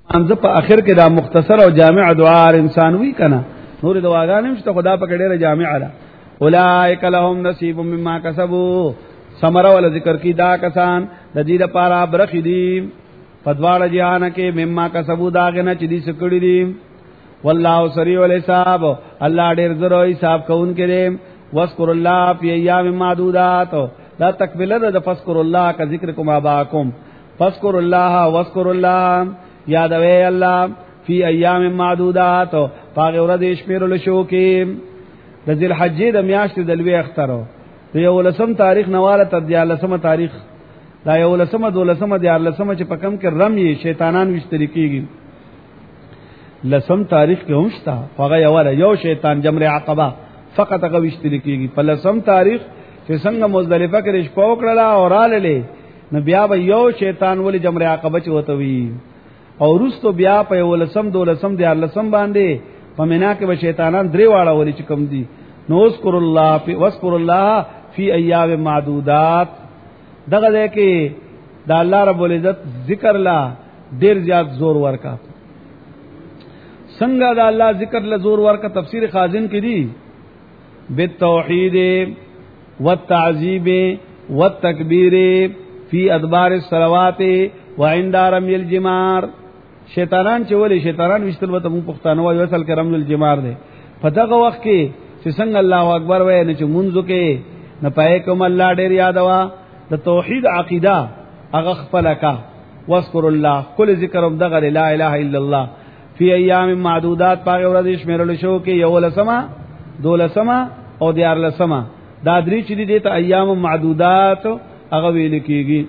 انځ په اخر کې دا مختصر او جامع دعا انسان وی کنه نور دعاګانې مشته خدا په ډېره جامع ده اولائک لهم نصیب مما کسبوا ثمره ول ذکر کی دا کسان د دې لپاره برخې دي پدواړه جهان کې مما کسبوا داغنه چې دې سکړي دي والله سریع الحساب الله ډېر زره حساب کوونکی دی واذکر الله فی ایام معدودات دا تکمیل ده فذکر الله کا ذکرکم اباکم فذکر الله واذکر الله یاد وی الله فی ایام معدودات پاغه ورځې شمیرل شو کې د ذل حجې د میاشتې د لوی اخترو د یو لسم تاریخ نواله تر د لسمه تاریخ دا یو لسمه دولسمه د لسمه چې پکم کې رمی شیطانان وشتري کیږي لسم تاریخ کې همشتا هغه یو شیطان جمره عقبه فقط هغه وشتري کیږي په لسم تاریخ چې څنګه مزدلفه کې رشپو کړلا اور آللې نو بیا به یو شیطان ولې جمره عقبه چوته وی او روستو بیا په یو لسم دولسم د لسم باندې په مینا کې به شیطانان درې واړه ولې چې کم دي نو اذکر الله فی واذکر الله فی ایام معدودات دغه دې کې د الله رب العزت ذکر لا ډیر زیات زور ورکا څنګه د الله ذکر له زور ورکا تفسیر خازن کې دي بالتوحید والتعذیب والتکبیر فی ادبار الصلوات وعند رمی الجمار شیطانان چې ولې شیطانان وشتل وته مون پښتانه وایي اصل کې رمل الجمار دی په دغه وخت کې چې څنګه الله اکبر وایي نه چې مونږ کې نه پای کوم الله ډیر یاد وا د توحید عقیده هغه خپلکا واذکر الله کل ذکرم دغه لا اله الا الله فی ایام معدودات پاغه ورځې شمیرل شو کې یو لسمه دولسمه او دیارلسمه دا درې چې دي ته ایام معدودات هغه ویل کېږي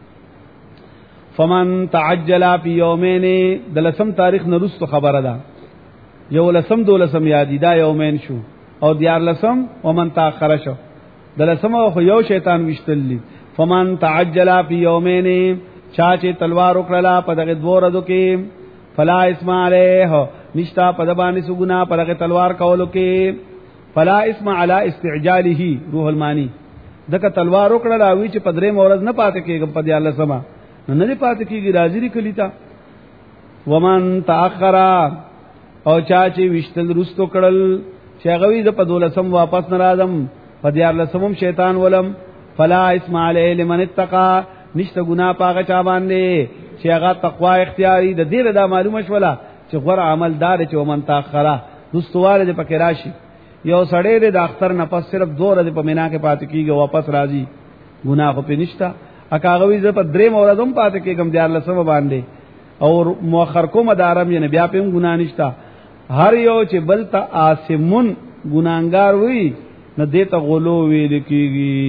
فمن تعجل فی یومین دلسم تاریخ نرست خبره ده یو لسم دولسم یادی دا یومین شو او دیارلسم ومن تاخر شو دلسم خو یو شیطان وشتلی فمن تعجل فی یومین چا چې تلوار وکړه په دغه دوه ورځو کې فلا اسم علیه نشتا په د باندې سګنا په دغه تلوار کولو کې فلا اسم علی استعجاله روح المانی دغه تلوار وکړه راوی چې په درې مورز نه پاتې کېږي په دیارلسم نه دې پاتې کېږي راځي کلی تا ومن تاخر او چا چې وشتل رستو کړل چې هغه وی د په دولسم واپس ناراضم په دیارلسمم شیطان ولم فلا اسم علی لمن اتقى نشته ګنا پاغه چا باندې چې هغه تقوا اختیاري د دې دا معلومه شولا چې غوړ عملدار چې ومن تاخر رستواله د پکې راشي یو سړی د اختر نه پس صرف 2 ورځې په مینا کې پاتې کیږي واپس راځي ګناه خو پینشتا اکاغوی ز په درې مورزم پاتې کېږم دیار لسمه باندې او مؤخر کوم دارم یې بیا پم ګناه نشتا هر یو چې بلتا آسمون ګناګار وي نه دیته غلو ویل کیږي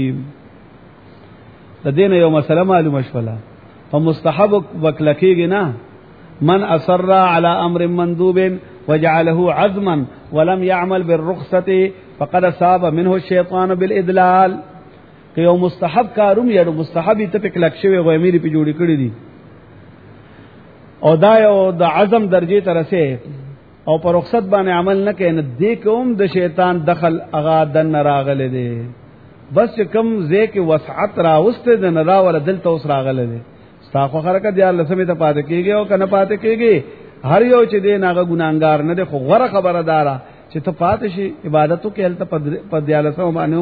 د دین یو مسله معلومه شولا فمستحب وکلکیږي نه من اصر على امر مندوب وجعله عزما ولم يعمل بالرخصه فقد صاب منه الشيطان بالادلال که یو مستحب کاروم یو مستحبی ته پک لک شوی غویمری په جوړی کړی دي او دا یو د عزم درجه ته رسه او پر رخصت باندې عمل نه کین دې کوم د شیطان دخل اغا دن راغله دي بس کم زه کې وسعت راوسته د نرا ول دل توس راغله دي تاسو حرکت یا لسمه ته پاتې کیږي او کنه پاتې کیږي هر یو چې دې ناغه ګناګار نه ده خو غره خبردارا چې ته پاتې شي عبادتو کې هلته په دیالسو باندې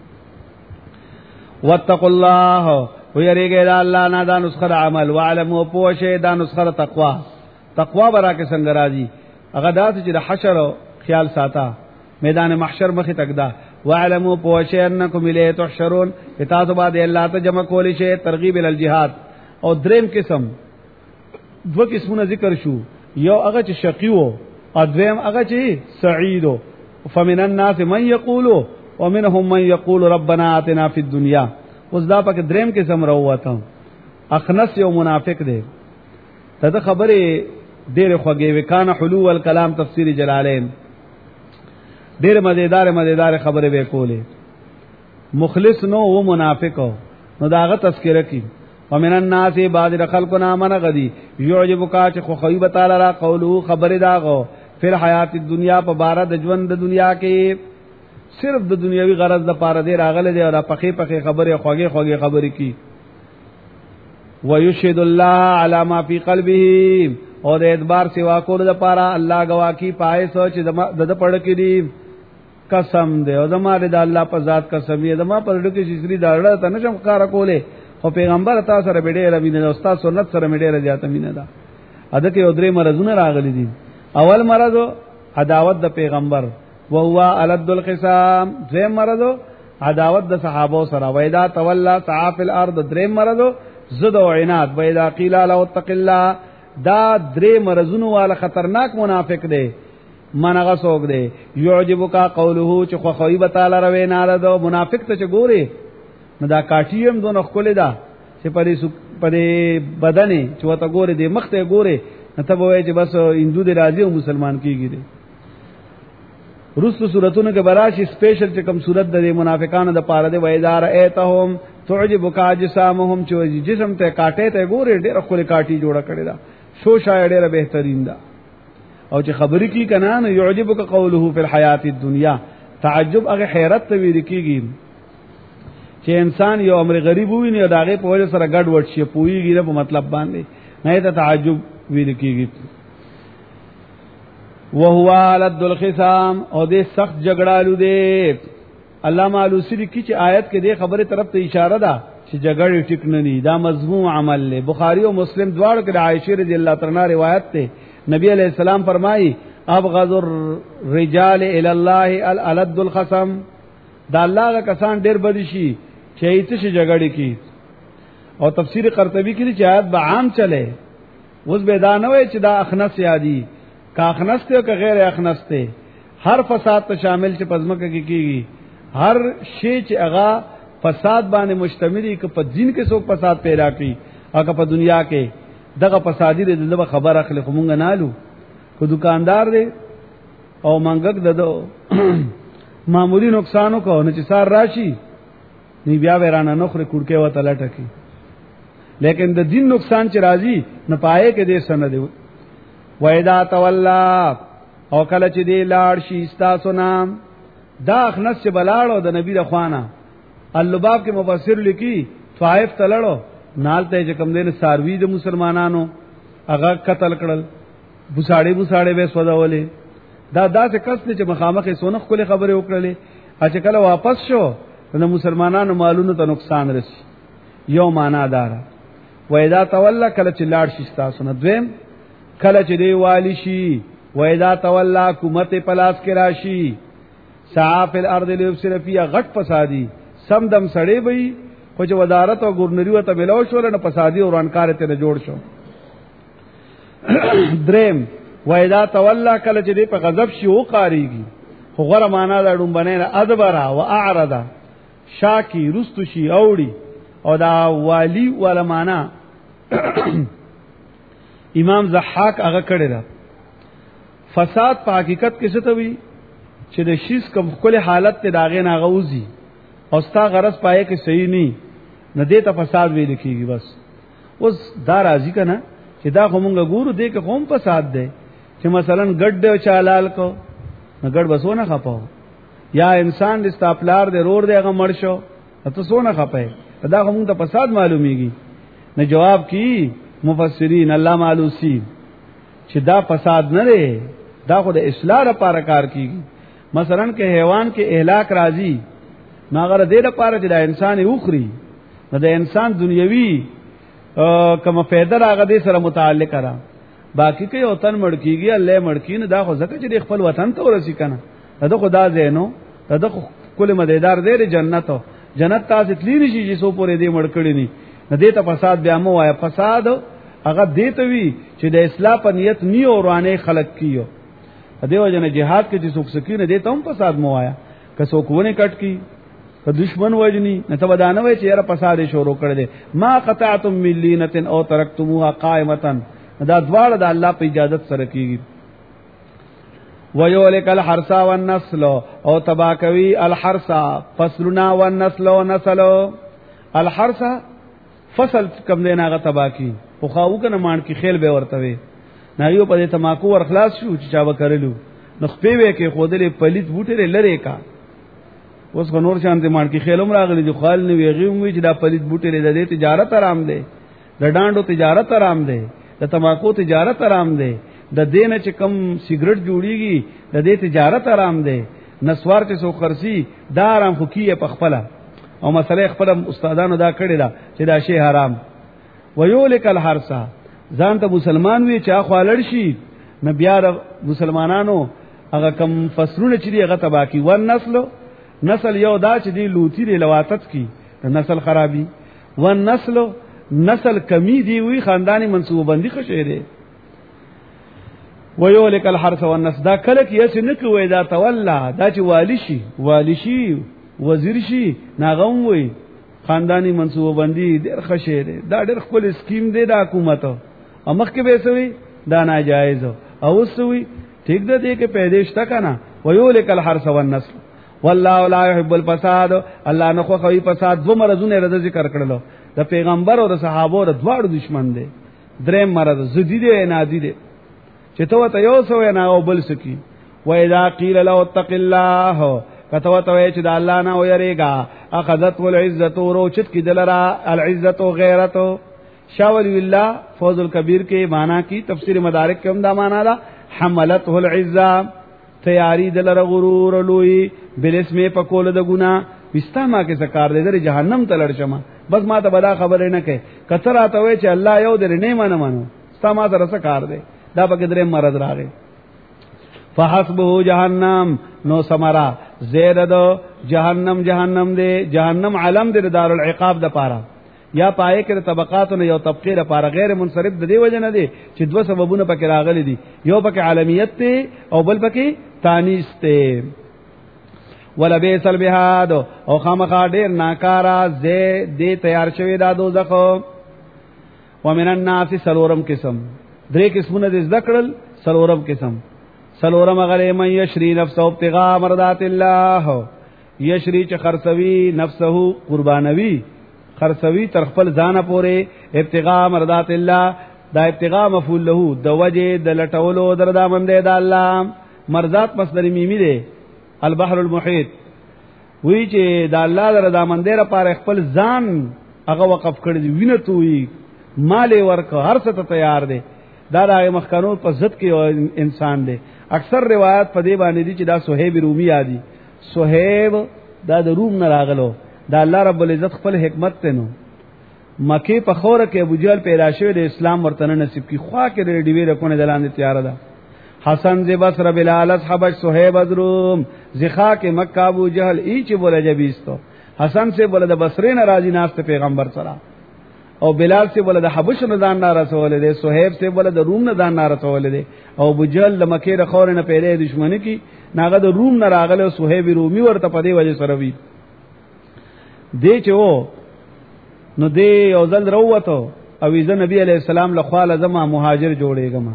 واتقوا الله ويرګه الله نه دا نسخه عمل وعلموا پوشه دا نسخه تقوا برا کې څنګه راځي هغه دات چې د حشر خیال ساته میدان محشر مخه تک دا وعلموا پوشه انکم الیه تحشرون تاسو باندې الله ته جمع کولی شي ترغیب ال الجهاد او دریم قسم دو قسمونه ذکر شو یو هغه چې شقی وو او دویم هغه چې سعید وو فمن الناس من یقول ومنهم من يقول ربنا آتنا في الدنيا اوس دا پک دریم کې سم راوته اخنس یو منافق دی ته خبره ډېر خوږی وکانه حلول الكلام تفسیر جلالین ډېر مزیدار خبره به کوله مخلص نو و منافق نو داغه تذکرہ کی ومن الناس بعض خلقنا من غدی يعجبك چې خو خیب تعالی را قولو خبره داغو فر حیات الدنیا په بار د ژوند د دنیا کې صرف د دنیوي غرض د پاره دی راغله دی او پخې خبره خوږه خبره کی ويشهد الله على ما في قلبه او د اعتبار سوا کول د پاره الله گوا کی پای سوچ د پړ کې دی قسم دې او زما د الله په ذات قسم دې زما په لړ کې شسري داړه ته نشم کار کوله خو پیغمبر تاسو سره ډېر مینه ده استاد سنت سره ډېر زیاته مینه ده اده کې درې مرزونه راغلي دي اول مرض عداوت د پیغمبر او هو الد الخصام ذم مرض عداوت د صحابه سره وېدا تولا تعاف الارض درې مرض زد او عناد وېدا قیل له اتق الله دا درې مرزونه والا خطرناک منافق دی منغه سوګ دی يعجبک قوله چې خو خوې تعالی روي نه ده منافق ته چې ګوري نو دا کاټیم دون خپل دا چې پرې بدنې چې وته ګوري دی مخ ته ګوري نو ته وایي چې بس هندو دی راځي او مسلمان کیږي دی رسو سورتونو کې براشي سپیشل چې کوم صورت د منافقانو د پاره دی وایدار ایتهم تعجبک اجسامهم چې جسم ته کاټه ته ګوري ډېر خپل کاټي جوړه کړی دا شو شاید ډېر بهترین دا او چې خبرې کی کنه نو يعجبک قوله فی الحیات الدنیا تعجب هغه حیرت ته ویل کیږي چې انسان یو امر غریب وي نه داغه په وجه سره ګډ وډ شي پوېږي په مطلب باندې نه ته تعجب ویل کیږي وهو علد الخصام او دې سخت جګړالو دې علامه علوسی کی چې آیت کې دې خبره طرف ته اشاره ده چې جګړې ټیک نه دي دا مذموم عمل له بخاری او مسلم دواړو کې عائشہ رضی الله تعالی عنها روایت ته نبی علیہ السلام فرمایي ابغض الرجال الى الله الالد الخصم دا الله کا کسان ډېر بد شي چې ایت شي جګړې کی او تفسیر قرطبی کې چې آیات به عام چلے اوس به دا نه وای چې دا اخنس یادي کا اخنس ته او غیر اخنس ته هر فساد ته شامل چې پزمکه کې کیږي هر شی چې هغه فساد باندې مشتملي ک په دین کې څوک فساد پیدا کوي هغه په دنیا کې دغه فسادی دې دغه خبر اخلي خو مونږ نه لو کو دکاندار دی او منګک ددو معمولی نقصانو کو نه چې سار راشي نی بیا ورانه نخره کړکې وته لټکی لیکن د دین نقصان چې راځي نه پائے کې دې سن دی وایدا تولا او کله چې دې لاړ شي استاسو نام دا اخنس چې بلاړو د نبی د خوانه اللباب کې مفسر لیکي طائف تلړو نالته چې کم دین ساروی د مسلمانانو هغه قتل کړل بوساړې به سوداولې دا داسې کس چې مخامخ سونه خپل خبره وکړلې چې کله واپس شو نو مسلمانانو مالونو ته نقصان رسي یو معنا دار وایدا تولا کله چې لاړ شي تاسو نه دویم کله چې دی والی شي وایدا تولا حکومت پلاس کې راشي صاف الارض لیفسر فیها غټ فسادی سم دم سړې وي خو چې وزارت او ګورنری وته ملو شو نه فسادی او رانکار ته نه جوړ شو دریم وایدا تولا کله چې دی په غضب شي او قاریږي خو غره معنا دا ډوم بنه ادبرا و اعرض شاکی رستشی اوڑی او دا والی والا معنا امام زحاک هغه کړی دا فساد په حقیقت کې څه ته وی چې د شیز کوم خپل حالت ته داغه ناغوزی او ستا غرض پائے کې صحیح نه نه دې ته فساد ویل کیږي بس اوس دا راځي کنه چې دا کومګه ګورو دې کې قوم فساد ده چې مثلا ګډ چالال کو ګډ بسونه خپاو یا انسان د استاپلار د رور دی هغه مړ شو ته سونه خپای دا کوم ته فساد معلومیږي نه جواب کی مفسرین علامه علوسی چې دا فساد نه دی دا خو د اصلاح لپاره کار کیږي مثلا کې حیوان کې اهلاک راځي ناغره دې لپاره چې دا انسان اوخري نو د انسان دنیوي کوم فائدہ راغ دې سره متعلق را باقی کې وطن مړ کیږي الله مړ کین دا خو ځکه چې خپل وطن ته ورسی کنه دا خدا زینو دا کله مدیدار دې جنت جنت تاسو تلی نشي چې سو پورې دې مړ کړی ني نه دې ته فساد بیا مو وای فساد هغه دې ته وی چې د اصلاح په نیت نی اورانه خلق کیو دیو جن جهاد کې چې څوک سکینه دې ته هم فساد مو وایا که څوک ونه کټ کی که دشمن وجنی نه ته ودانه وای چې یاره فساد شروع کړ دې ما قطعتم من لینه او ترکتموها قائمه دا دواړه د الله په اجازه سره کیږي ويولك الحرث والنسل او تباکوي الحرث فصلنا والنسل ونسل الحرث فصل کم دینا غ تباکی خو خاو کنه مان کی خیل به ورته وي نایو په تماکو ور خلاص شو چې چا وکړلو نو خپې وې کې خودلې پلیت بوټره لره کا اوس نور شانته مان کی خیلم راغلي دي خال نه ویږي چې دا پلیت بوټره د تجارت آرام ده د ډانډو تجارت آرام ده د تماکو تجارت حرام دی د دینه چې کم سیګریټ جوړیږي د دې تجارت حرام دی نسوار چې سو خرسي دا حرام خو کیه په خپل او مسله خپل استادانو دا کړی دا چې دا شی حرام ویولک الحرسا ځان ته مسلمان وی چې اخوالړ شي نبي د مسلمانانو هغه کم فسرونه چې دی هغه تبا کی ون نسل یو دا چې دی لوتی دی لواتت کی نسل خرابي ون نسل کمی دی وی خاندانی منسوبه بندي خشه دی ویولک الحرس والنس دا کله کې چې نکوي دا تولا دا چې والی شي وزیر شي ناغم وي خاندانی منسوبه بندي ډېر خشه دی دا ډېر خپل سکیم دی د حکومت او مخکې به سوي دا ناجایز او سوي ٹھیک ده دې کې پیدائش تا کنه ویولک الحرس والنس والله لا يحب الفساد الله نه خو خوي فساد دو مرزونه رد ذکر کړلو د پیغمبر او د صحابه او د دواړو دشمن دي درې مرز زدي دي نادي دي چې ته ته یو سو نه او بل سکی و اذا قيل له اتق الله کته ته چې د الله نه ويریګا اخذت العزت وروچت کی دلرا العزت و غیرت شاول بالله فوز الکبیر کې معنا کی تفسیر مدارک کې هم دا معنا دا حملته العزه تیاری دلر غرور لوی بلسم په کول د ګنا وستما کې سکار دې در جهنم ته لړ شمه بس ما ته بدا خبر نه کې کثر اته وای چې الله یو در نه مانو سما سره سکار دې دا په درې مرض راغی فحسبه جهنم نو سمرا زید دو جهنم دې جهنم علم دې دار العقاب د پاره یا پای کې طبقاتو نه یو طبقه لپاره غیر منصرف د دې وجه نه دي چې دوه سببونه پکې راغلي دي یو پکې عالمیت ته او بل پکې تانیث ته ولا بیس البهاد او خامخا ډیر ناکارا زه دې تیار شوی دا دوزخ ومن الناس سلورم قسم درې قسمونه د ذکرل سلورم قسم سلورم غلی من یشری نفسه ابتغاء مرضات الله یشری چې خرڅوي نفسه قربانوي خرڅوي تر خپل ځان پورې ابتغاء مرضات الله دا ابتغاء مفعول له د وجه د لټولو دردامندې د الله مرضات مصدر میمی دی البحر المحیط وی چې د الله دردامندې لپاره خپل ځان هغه وقف کړی دی وینه توي مال ورک هر څه ته تیار دی دا د مخکانو په ضد کې انسان دی اکثر روایت په دې باندې دي چې دا صہیب رومی یادي صہیب دا د روم نه راغلو دا الله رب العزت خپل حکمت ته نو مکه په خوره کې ابو جهل پیدا شوی د اسلام ورته نصیب کی خوا کې د ډیوی رکونه دلاندې تیار ده حسن ز بصر بلال اصحاب صہیب ازروم زخا کې مکه ابو جهل ای چې بوله جبیستو حسن سے بوله د بصری ناراضی ناست پیغمبر سره او بلال سے بوله د حبش نه دان رسول دي صہیب سے بوله د روم نه دان رسول دي او ابو جهل د مکه د خوره نه پیدا دښمنی کی ناغه د روم نه راغله صہیب رومي ورته په دې وجه سره وی دی چې وو نو دی یو ځل وروته او ایزه نبی علی السلام له خواله زما مهاجر جوړېګم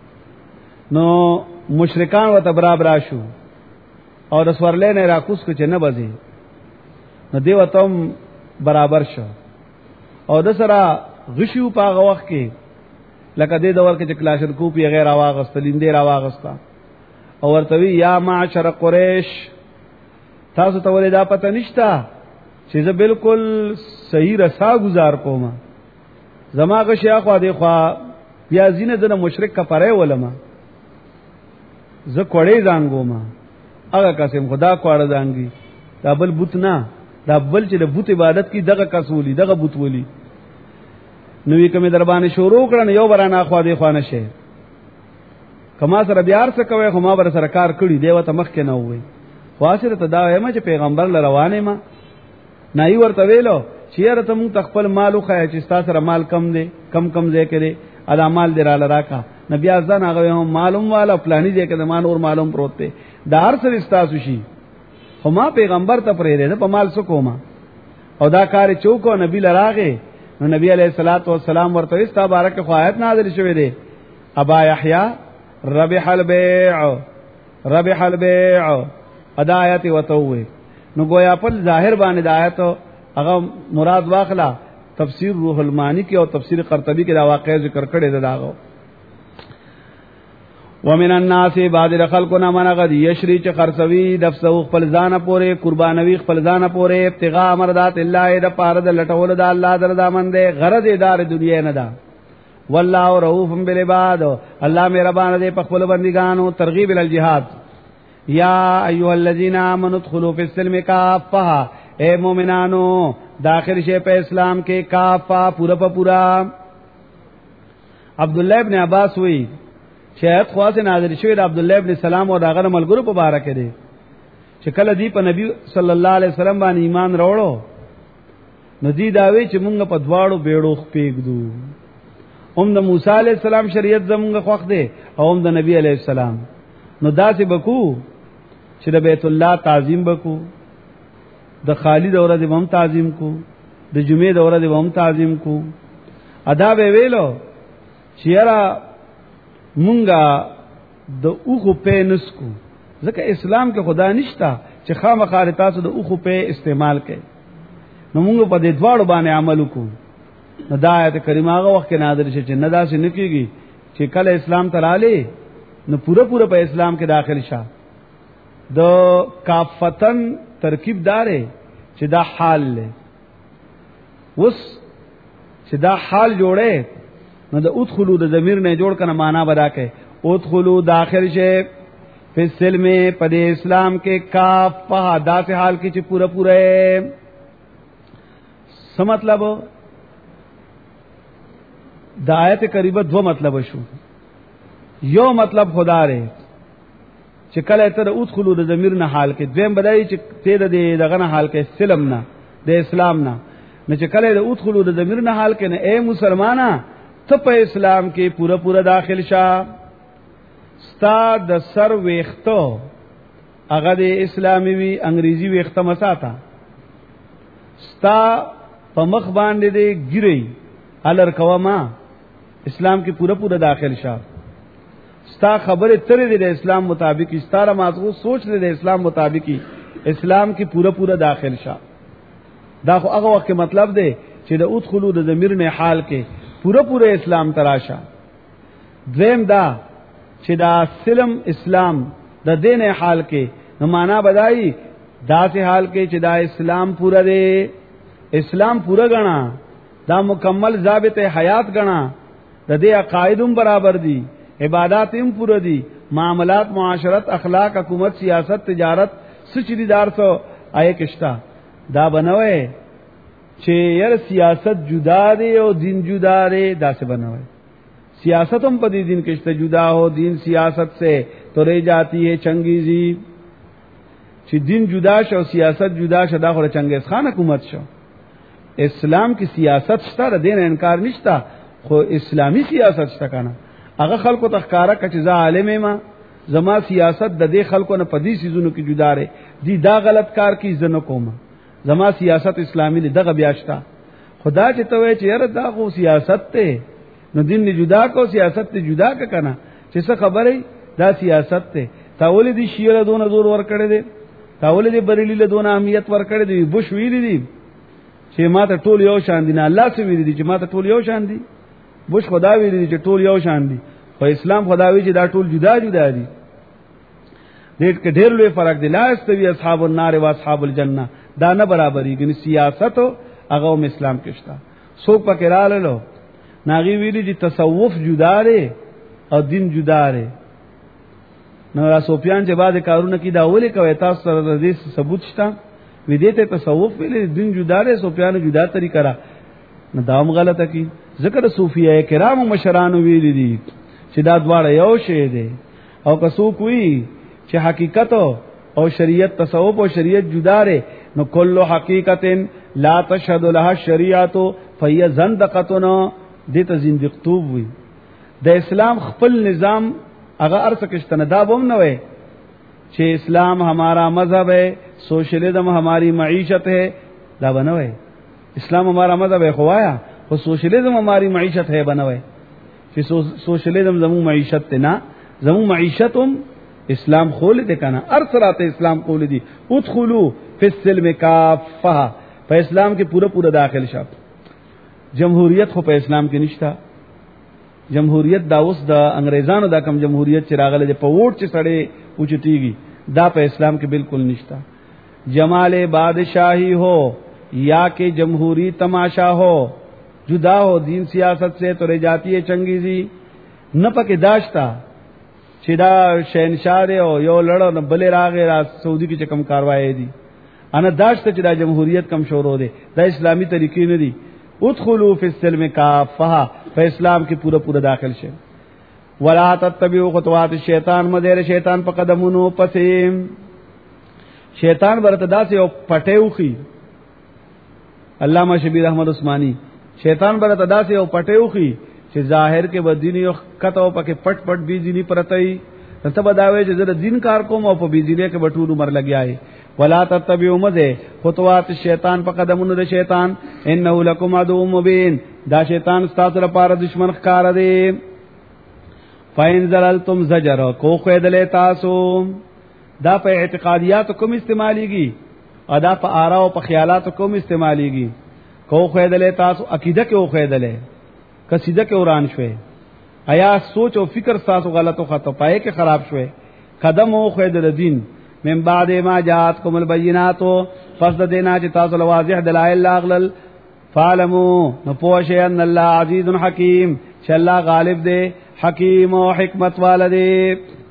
نو مشرکان وته برابر شو او د سورلې نه راکوس کو چې نه بځي نو دی وته برابر شو او د سره غشیو په وخت کې لکه دې دور کې چې کلاشر کوپی غیر اواغست لیندې راواغستا او ورته یا معاشر قریش تاسو ته ولې دا پته نشتا چې زه بالکل صحیح رسا گزار کوم زما غشیا خو دې خو بیا زینه د مشرک کفاره ولما زه کوړې زانګوم هغه قسم خدا کوړه زانګي دا بل بوت نه دا بل چې د بوت عبادت کی دغه کسولی دغه بوت ولی نوې کومه دربانې شروع کړن یو برانه خو دې خو نشه کما سره بیار څه کوي خو ما بر سرکار کړي دی وته مخ کې نه وي واسره ته دا وایم چې پیغمبر لروانه ما نای ورته ویلو چیرې ته مونږ خپل مالو خای چې تاسو سره مال کم دی کم ځای کړي ادا مال دراله راکا نبی ازان هغه معلوم والا پلاني دی کده مان اور معلوم پروت دی دا هر څه استاسو شي خو ما پیغمبر ته پرې ده په مال سو کوما او دا کار چوکو نبی لراغه نو نبی علیہ الصلوۃ والسلام ورته استا بارک خو آیت نازل شوه دی ابا یحیی ربح البيع ادا آیت وتوه نو گویا په ظاهر باندې د آیت هغه مراد واخلا تفسیر روح المانی کې او تفسیر قرطبی کې دا واقع ذکر کړی دی داغو ومن الناس بعض خلقنا من غد یشری چې خرڅوي نفسو خپل ځان پورې قربانوي خپل ځان پورې ابتغاء مرضات الله د پاره د لټول د الله دردا مند غرض دار دنیا نه دا والله رؤوف بالعباد الله مهربان دے په خپل بندگانو ترغیب ال الجihad یا ایها الذین آمنوا ادخلوا فی السلم کافہ اے مومنانو داخل شے په اسلام کې کافہ پورا عبداللہ ابن عباس وی شاید خواص نازل شوی د عبداللہ ابن سلام او داغه ملګرو په باره کې دی چې کله دی په نبی صلی الله علیه وسلم باندې ایمان راوړو نو دی داوی چې مونږ په دواړو بیړو خپېږدو هم د موسی علیه السلام شریعت زمونږ خوښ دی او هم د نبی علیه السلام نو داسې بکو چې د بیت الله تعظیم بکو د خالد اورد هم تعظیم کو د جمعې د اورد هم تعظیم کو ادا به ویلو چیرې مونږه د اوخو په نسکو ځکه اسلام کې خدا نشتا چې خامخا تاسو د اوخو په استعمال کې نو مونږ په دې دواړو باندې عمل وکړو نو دا آیت کریمه هغه وخت کې نازل شي چې نه داسې نکېږي چې کله اسلام تراله نو پورا په اسلام کې داخل شه د کافتن ترکیب داره چې دا حال له وس چې دا حال جوړه نو د ادخلوا د ضمیر نه جوړ کنه معنا بدا کې ادخلوا داخل شه په سلم په اسلام کې کافه داسې حال کې چې پورا ہے څه مطلب د آیت قریبه دو مطلب شو یو مطلب خدا ره چې کله تر ادخلوا د ضمیر نه حال کې دویم بدایي چې تیر دغه نه حال کې سلم نه د اسلام نه چې کله د ادخلوا د ضمیر نه حال کې نه اے مسلمانا ته په اسلام کې پورا داخل شه ستا د سر ویختو هغه د اسلامي وی انګریزي ویخته مساته ستا په مخ باندې دې ګری الر کوما اسلام کې پورا داخل شه ستا خبره ترې د اسلام مطابق ستاره مازغو سوچ دې د اسلام مطابق اسلام کې پورا داخل شه دا خو هغه وخت مطلب دی چې د ادخلوا د ضمیر نه حال کې پورا اسلام تراشه دویم دا چې دا سلم اسلام د دین حال کې نو معنا بدایي داسې حال کې چې دا اسلام پورا دی اسلام پورا غنا دا مکمل ضابط حیات غنا د دې عقایدم برابر دي عبادات هم پورا دي معاملات معاشرت اخلاق حکومت سیاست تجارت سچری دار سو آئے کشتا دا بنوي چې یار سیاست جدا دی او دین جدا دی دا سے بنوي سیاست هم په دې دین کې شته جدا ہو دین سیاست سے توڑے جاتی ہے چنگیزی چې دین جدا شو سیاست جدا شو دا خو چنگیز خان حکومت شو اسلام کی سیاست شته دین انکار نشتا خو اسلامی سیاست شته کنه هغه خلکو تخکارا کچ ز عالم ما زما سیاست د دې خلکو نه پدی سيزونو کې جدا رې دي دا غلط کار کی زنه کوم زما سیاست اسلامی دغه بیاشتا خدا چې ته وای چې یاره دا خو سیاست ته نو دین نه جدا کو سیاست ته جدا کا کنه چې څه خبره دا سیاست ته تاول دي شیره دون زور ور کړی دي تاول دي بریلی له دون اهمیت ور کړی دي بوش ویلی دي چې ماته ټول یو شان دي نه الله څه ویلی دي چې ماته ټول یو شان دي بوش خدا ویلی دي چې ټول یو شان دي خو اسلام خدا وی چې دا ټول جدا دي دې کې ډېر لوی فرق دی لا استوی اصحاب النار و اصحاب الجنه دا نه برابرۍ ګنې سیاست هغه اسلام کې شته څوک پکې رااله ناغي ویلي چې تصوف جدا دی او دین جدا دی نو را سفیان چې بعد کارونه کې دا ولې کوي تاسو سره د ثبوت شته وې دې ته تصوف ویلي دین جدا دی سفیان جدا طریقه را نه دا هم غلطه کی ذکر صوفیه کرام مشران ویلي دي چې دا دواړه یو شی دی او که څوک وی چې حقیقت او شریعت تصوف او شریعت جدا رے نو کل حقیقت لا تشهد لها الشریعت فهي زندقتنا دته زندقتوب وی د اسلام خپل نظام هغه ارسکشتنه دا بوم نه وي چې اسلام ہمارا مذہب ہے سوشلزم ہماری معیشت ہے دا بنوي اسلام ہمارا مذہب ہے خوایا او سوشلزم ہماری معیشت ہے بنوي چې سوشلزم زمو معیشت ته نه زمو معیشتم اسلام خول دے کنا ارسرات اسلام خول دی ادخلوا فی السلم کافہ په اسلام کې پورا داخل شو جمهوریت خو په اسلام کې نشتا جمهوریت دا اوس د انګریزانو دا کم جمهوریت چې راغله په ووټ چې سړی اوچتیږي دا په اسلام کې بالکل نشتا جمال بادشاہی ہو یا کہ جمہوری تماشا ہو جدا ہو دین سیاست سے تو رہ جاتی ہے چنگیزی. نہ پکې داشتا چې دا شهنشاه دی او یو لړ نه بلې راغی را سعودي کې کم کاروایی دي انا داشته چې دا جمهوریت کم شروع دی دا اسلامی طریقې نه دي. ادخلوا فی السلم کافه په اسلام کې پورا داخل شه. ولا تتبعوا خطوات الشیطان مدیر شیطان په قدمونو پسې شیطان ورته داسې او پټیوخي. علامہ شبیر احمد عثماني شیطان ورته داسې او پټیوخي چې ظاهر کې بدینی او کته پکې پټ بيزيني پرتای ته بداوي چې زه دین کار کوم او په بيزيني کې بټول عمر لګیاي. ولا تتبعوا مده خطوات الشیطان په قدمونو د شیطان انه لکم عدو مبین دا شیطان ستاسو لپاره دشمن ښکار دی. فاین زللتم زجر کو خیدل تاسو دا په اعتقادیات کوم استعمالیږي ادا په آرا او په خیالات کوم استعمالیږي. کو خیدل تاسو عقیده کې او خیدل قصیده کې وران شوي آیا سوچ او فکر تاسو غلط او خطا پای کې خراب شوي. قدم او خیدل دین من بعد ما جاءتكم البينات فصد دینا چې تاسو واضح دلائل لاغلل فعلموا نپوښی ان الله عزیز حکیم چې الله غالب دی حکیم او حکمت والده.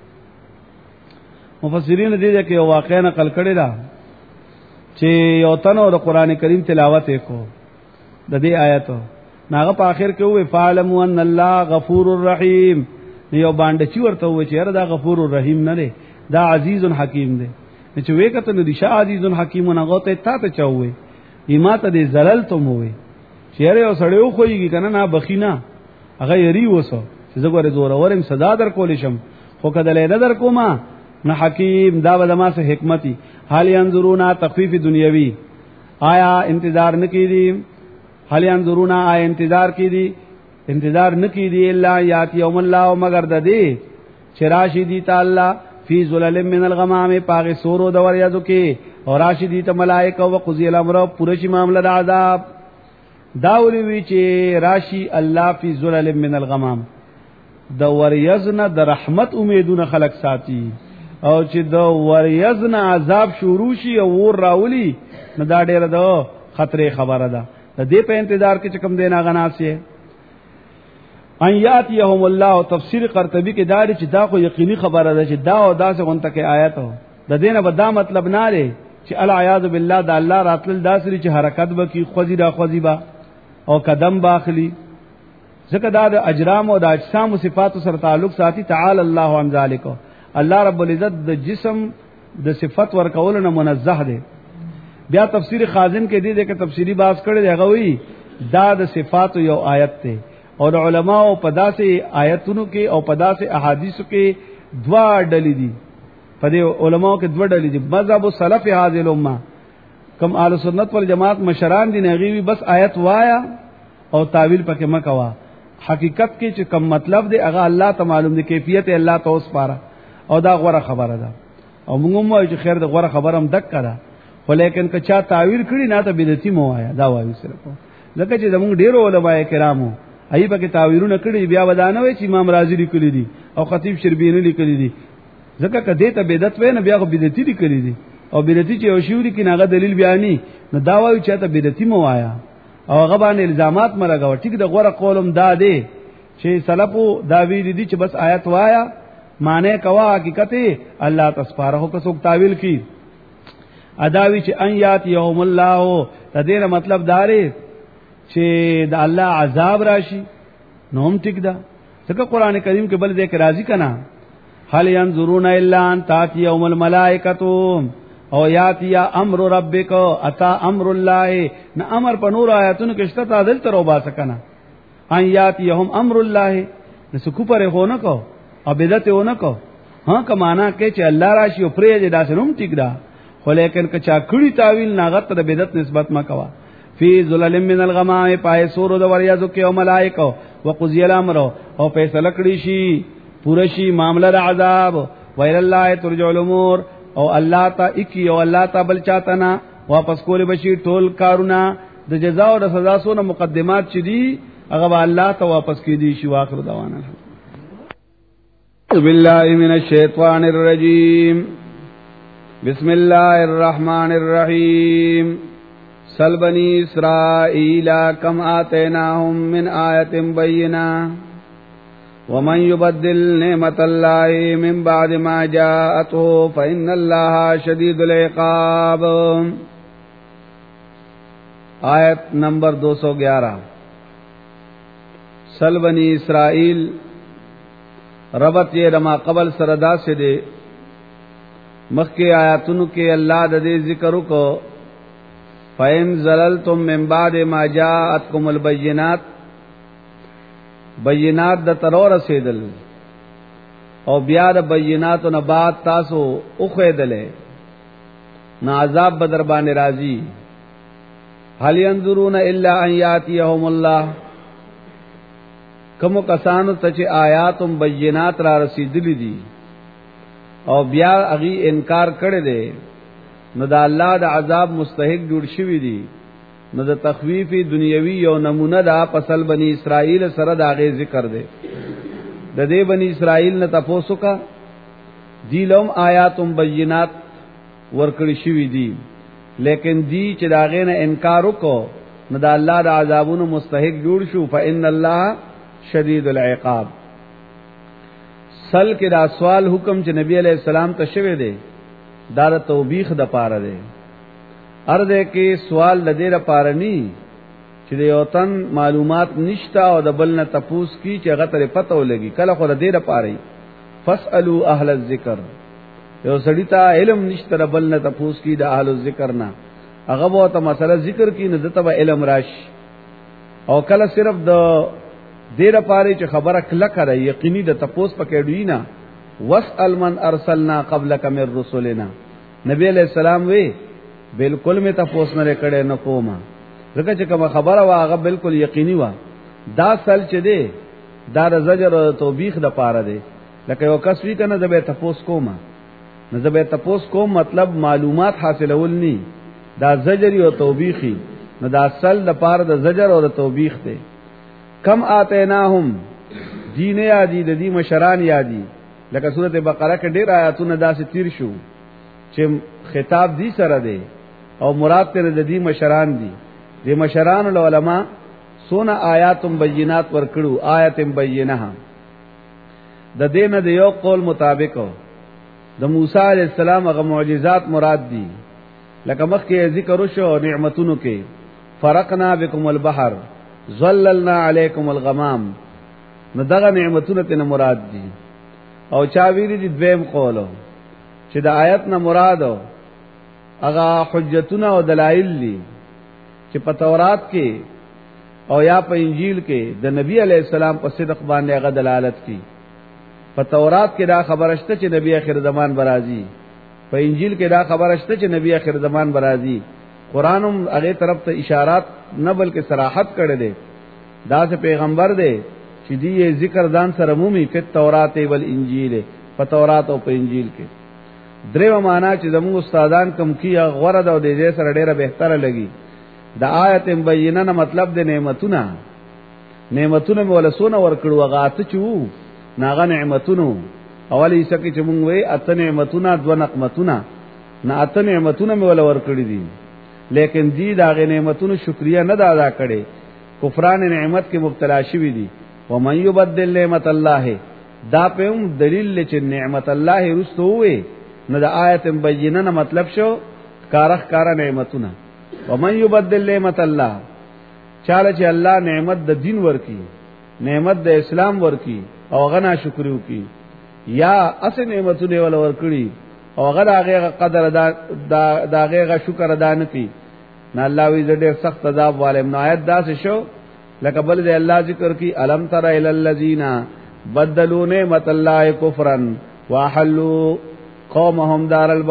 مفسرین دې کې واقعا نقل کړی دا چې یو تنو د قران کریم تلاوت وکړو د دې آیاتو ناغه په اخر کې وې فعلموا ان الله غفور الرحیم. یو باندې چې ورته وې چې دا غفور الرحیم نه دی دا عزیز حکیم دی چې وې کته نو دي عزیز حکیم نه غوته ته چاوي ایما ته دې زلل ته موي چیرې او سړیو خوېږي کنه نه بخینا هغه یری وسو چې زګوره زور اورم صدا در کولې شم خو کده له در کومه نه حکیم دا ولما سه حکمتي حال ينظرونا تخفیف دنیوي آیا انتظار نکیدی حال ينظرونا آیا انتظار کیدی انتظار نکیدی الا یات یوم الله مگر د دې چراشی دی تعالی فی ظلل من الغمام پاغه سورو د وریاذو کې اور راشدی ته ملائکه او قضی الامر پرشی معاملہ د عذاب داولی وی چې راشی الله فی ظلل من الغمام د وریاذنا د رحمت امیدونه خلق ساتي او چې د وریاذنا عذاب شروع شي او ور راولي نو دا ډیره د خطرې خبره ده. د دې په انتظار کې کوم دینه غناسي آیات یهم الله او تفسیر قرطبی کې داري چې دا خو یقیني خبره ده چې دا او داسې غونته کې آیات هو د دینه به دا مطلب نه لري چې العیاذ بالله د الله راتل داسري چې حرکت وکي خوځي را خوځي با او قدم باخلی ځکه دا د اجرام او د اجسام او صفات سره تعلق ساتي. تعالی الله عن ذلک الله رب العزت د جسم د صفات ورکول نه منزه دی. بیا تفسیر خازن کې دی چې تفسیری باز کړي دی غوي دا د صفات یو آیت ته اور علماء او پداسه آیتونو کې او پداسه احادیثو کې دوا ډلې دي. په دې علماء کې دوا ډلې دي. مذهب سلف هذه الامه کم اهل سنت والجماعت مشران دي نغوي بس آیت وایا او تعویل پکې مکوا. حقیقت کې چې کم مطلب دی هغه الله ته معلوم دی کیفیت الله ته اوس پاره او دا غوړه خبره ده او موږ مو چې خیر د غوړه خبره هم دک کړه خو لیکن که چا تعویل کړي نه ته بدعتي مو وایا دا وایي صرف لکه چې زموږ ډیرو علماء کرامو ای په کې تعویلونه کړي بیا ودانه وي چې امام رازی لیکلي دي او خطیب شربینی لیکلي دي ځکه کده ته بدعت وای نه بیا خو بدعتي لیکلي دي او بدعتي چې یو شیوري کې ناغه دلیل بیانې نو دا وایي چې ته بدعتي مو وایا او هغه باندې الزامات مرګو ټیک د غوړه قولم دا دی چې سلفو دا ویل دي چې بس آیت وایا معنی کوا حقیقت الله تسپاره کو څوک تعویل کی اداوی چې ان یات یوم الله تدیر مطلب داري چې د الله عذاب راشي نوم ټیک ده ځکه قران کریم کې بل دې کې راضی کنا هل ينظرون الا ان تاتي يوم الملائکه او یاتی امر ربک اتا امر الله نه امر په نور آیاتونو کې شته تعدل تر وبا سکنا ان یاتیهم امر الله نسکو پر هونه کو او بدعت هونه کو ها کمانا کې چې الله راشي او پرې دې داسې نوم ټیک ده خو لیکن که چا کړي تعویل ناغت د بدعت نسبت ما کوا فی ذلل من الغمام پای سورو د وریاذو کې او ملائکه او قضی الامر او فیصله کړي شي پورشی معاملہ د عذاب ویل الله ترجع الامور او الله تا اکی او الله تا بل چاته نا واپس کول بشي ټول کارونه د جزاء او د سزا سونه مقدمات چي دي هغه الله ته واپس کی دي شي واخر دعوانا بالله من الشیطان الرجیم بسم الله الرحمن الرحیم سل بنی اسرائیل کم آتیناہم من آیت بینہ ومن یبدل نعمت اللہ من بعد ما جاءته فإن اللہ شدید العقاب. آیت نمبر 211. سل بنی اسرائیل ربط یہ رما قبل سردا سے دے مخی آیاتن کے اللہ دے ذکر کو فَإِن زَلَلْتُم مِّن بَعْدِ مَا جَاءَتْكُمُ الْبَيِّنَاتُ بینات د ترور رسیدل او بیا د بیناتو نه بعد تاسو اوخیدلې نا عذاب بدر باندې راځي. هل ينظرون الا ان یاتیهم الله کوم کسانو ته چې آیاتم بینات را رسیدلې دي او بیا اغي انکار کړي دي نو د الله د عذاب مستحق جوړ شوی دي. نو د تخویف دنیوی یو نمونه دا پسل بنی اسرائیل سره دا غي ذکر دی. د دې بنی اسرائیل نه تاسو کا دی لوم آیاتم بینات ورکړی شوی دي لیکن دی چې دا غي نه انکار وکړو نو د الله د عذابونو مستحق جوړ شو. فإن الله شدید العقاب. سل کې دا سوال حکم چې نبی علیہ السلام ته شوی دی دا د توبیخ د پاره دی. ارده کې سوال د دې لپاره ني چې د یو تن معلومات نشتا او د بل نه تپوس کی چې هغه ته پته ولګي. کله خو د دې لپاره فاسالو اهل الذکر یو سړی ته علم نشته د بل نه تپوس کی د اهل الذکر نه هغه به ته مسله ذکر کی نه دته به علم راش. او کله صرف د دې لپاره چې خبره کله کړه یقیني د تپوس پکې دوی نه واسال من ارسلنا قبلک من رسلنا. نبی علیہ السلام وی بالکل می تاسو نه کړه نه کومه ځکه چې کوم خبره واغه بالکل یقیني وا. دا سل چې دی دا د زجر او توبیخ د پاره دی. لکه یو کس وی کنه زبې تاسو کومه نه زبې تاسو کوم مطلب معلومات حاصلول ني دا زجر او توبیخي نو دا سل د پاره د زجر او د توبیخ دی. کم آتیناهم دین یادی د دې مشران یادی لکه سورته بقره کې ډیر آیاتونه داسې تیر شو چې خطاب دی سره دی او مراد ته د دې مشران دي. د مشران العلماء سونه آیاتم بینات ورکړو آیاتم بینه د دین د یو قول مطابق د موسی علی السلام هغه معجزات مراد دي لکه مخکې ذکر وشو نعمتونو کې فرقنا بكم البحر ظللنا علیکم الغمام نو دغه نعمتونو ته مراد دي. او چا ویری دي دویم قول چې د آیت نه مراد هغه حجتونه او دلایل دي چې په تورات کې او یا په انجیل کې د نبی علی السلام په صدق باندې هغه دلالت کوي. په تورات کې دا خبره شته چې نبی اخر زمان برازي، په انجیل کې دا خبره شته چې نبی اخر زمان برازي. قران هم هغه طرف ته اشارات نه بلکې صراحت کړي دي. دا چې پیغمبر دی چې دی ذکر ځان سره مومي په تورات او انجیل په تورات او په انجیل کې. درېو معنا چې زموږ استادان کم کیه غوړه د دې سره ډیره بهتره لګي. د آیت بینه نه مطلب د نعمتونه مولا سونه ورکړو غاته چو ناغه نعمتونو اولی سکه چې مونږ وې اته نعمتونه دو نقمتونه نه اته نعمتونه مولا ورکړي دي لیکن دی دا غ نعمتونو شکریا نه ادا کړي کفران نعمت کې مبتلا شوی دي. و من یبدل نعمت الله دا په دلیل چې نعمت الله رستو وې نو د آیت بینه نه مطلب شو کارخ نعمتونه. ومن یبدل نعمت الله چاله چې الله نعمت د دین ورکی نعمت د اسلام ورکی او غنا شکر وکي یا اس نعمتونه ول ورکړي او غدا هغه قدر دا هغه شکر ادا نه کی نه الله وی ډېر سخت عذاب والے نو آیت دا شو لکه بل دې الله ذکر کی الم تر ال الذین بدلوا نعمت الله کفرا واحلوا قومهم دار الب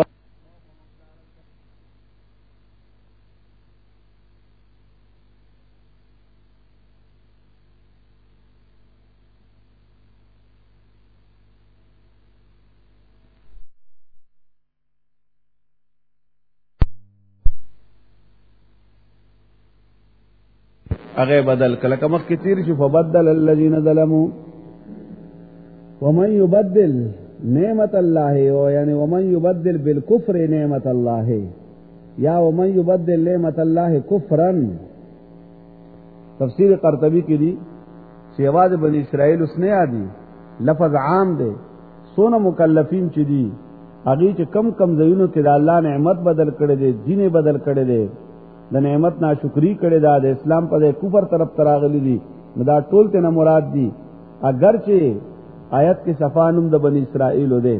اغه بدل کله کمخ کثیر شو فبدل الذين ظلموا ومن يبدل نعمت الله او یعنی ومن يبدل بالكفر نعمت الله یا ومن یبدل نعمت الله کفرا تفسیر قرطبی کی دی چې आवाज بنی اسرائیل اس نه یادي لفظ عام دی سونه مکلفین چې دي هغه چې کم کم زینو کې د الله نعمت بدل کړي دي دین بدل کړي دي د نعمت ناشکری کړي دا د اسلام په کفر طرف تراغلي دي دا ټول ته مراد دي اگر چې آیت کې صفانم د بنی اسرائیل ودی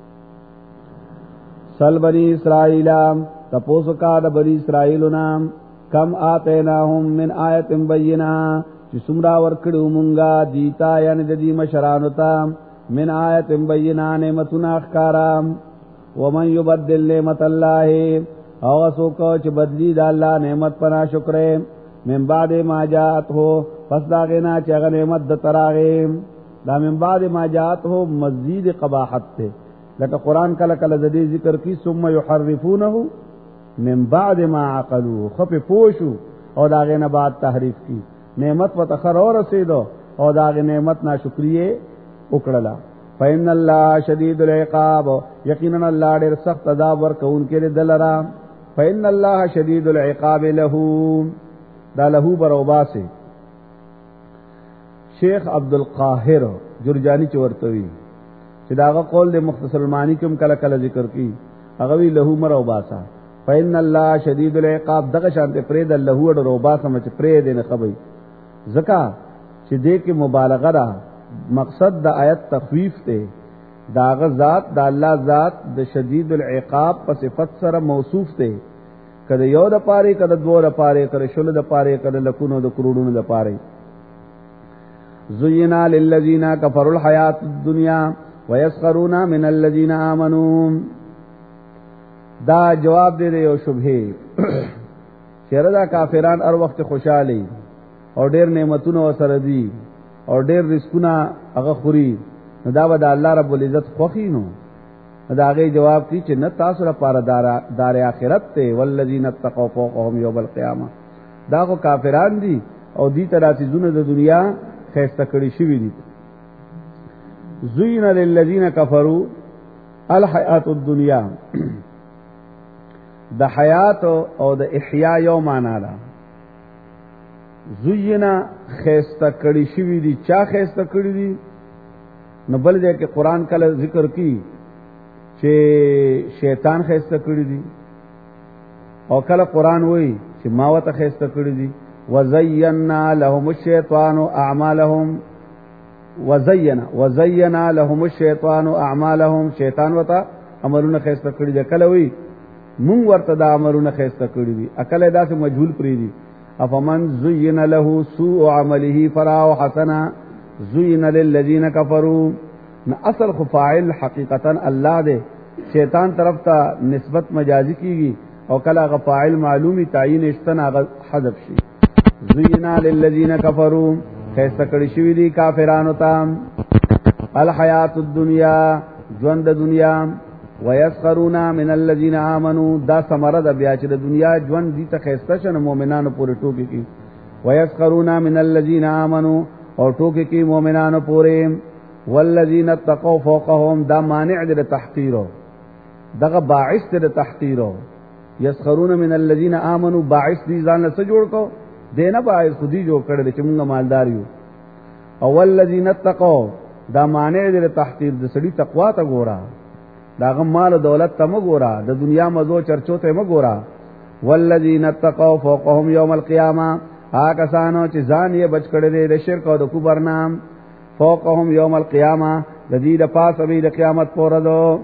سل بنی اسرائیل تپوسو کا د بنی اسرائیل نام کم آتیناهم من آیت بینہ چې سمرا ورکړو مونږه دیتا یعنی د دې مشرانو ته من آیت بینہ نعمتنا اخکارام ومن یبدل نعمت الله او څوک چې بدلی د الله نعمت پنا شکرې من بعد ما جاءته پس دا غنا چې هغه نعمت د تراغه دا من بعد ما جاءته مزید قباحت ته لکه قران کله کله د دې ذکر کی ثم يحرفونه من بعد ما عقلوا خف پوشو او دا غنا بعد تحریف کی نعمت وتخر اور رسیدو او دا غ نعمت ناشکریه وکړه فإن الله شدید العقاب یقینا الله ډېر سخت عذاب ورکوونکی دی دلرا فإن الله شدید العقاب له دا له بروبا سے شیخ عبد القاهر جرجانی چورتوی چې داغه قول د مختصر المانی کوم کله کله ذکر کی هغه وی له مروبا سا فإن الله شدید العقاب دغه شانته پرې د له وړ روبا سم چې پرې دې نه خبي زکا چې دې کې مبالغه ده مقصد د آیت تخفیف ته داغه ذات د الله ذات د شدید العقاب په صفت سره موصوف ته کله یو د پاره کله دو د پاره کله شل د پاره کله لکونو د کروڑونو د پاره زینا للذین کفروا الحیات الدنیا ويسخرون من الذین آمنوا دا جواب دے یو شبهه چیرې دا کافران هر وخت خوشالي او ډېر نعمتونه وسره دي او ډېر رزقونه هغه خوري نو دا به د الله رب العزت خوخي نو دا هغه جواب کی چې نه تاسو لپاره دار آخرت ته والذین اتقوا فوقهم یوم القیامه دا خو کافران دي او دې تراتي زونه د دنیا خیسته کړی شوی دي زین للذین کفروا الحیات الدنیا د حیات او د احیا یو معنا ده زینا خیسته کړی شوی دي چا خیسته کړی دي نو بل دې کې قران کله ذکر کی چې شیطان خیسته کړی دي او کله قران وایي چې ما وته خیسته کړی دي وزینا لهم الشیطان اعمالهم وزینا لهم الشیطان اعمالهم شیطان وته امرونه خیسته کړی دي کله وایي مونږ ورته دا امرونه خیسته کړی دي اکل دا سه مجهول پری دي افمن زین له سوء عمله فرا حسنا زین للذین کفروا اصل فاعل حقیقتا الله دے شیطان طرف ته نسبت مجازی کیږي او کله غ فاعل معلومی تعیین اشتنا غ حذف شي زین للذین کفروا خیسته کړی شوی دي کافرانو ته الحیات الدنیا ژوند د دنیا ويسخرون من الذين آمنوا دا ثمره د بیا چې د دنیا ژوند دي ته خسته شنه مؤمنانو پورې ټوکی کی ويسخرون من الذين آمنوا او ټوکی کی مؤمنانو پورې والذین اتقوا فوقهم دا مانع د تحقیر دغه باعث د تحقیر يسخرون من الذين آمنوا باعث دي ځان له جوړ کو دینه باعث خودي جوړ کړل چې موږ مالدار یو او والذین اتقوا دا مانع د تحقیر د سړي تقوا ته ګورا داغه مال او دولت ته مګورا د دنیا مزو چرچو ته مګورا والذین اتقوا فوقهم یوم القیامه هغه کسانو چې ځان یې بچ کړي دي د شرک او د کفر نام فوقهم یوم القیامه د دې د پاسه به د قیامت پورې دو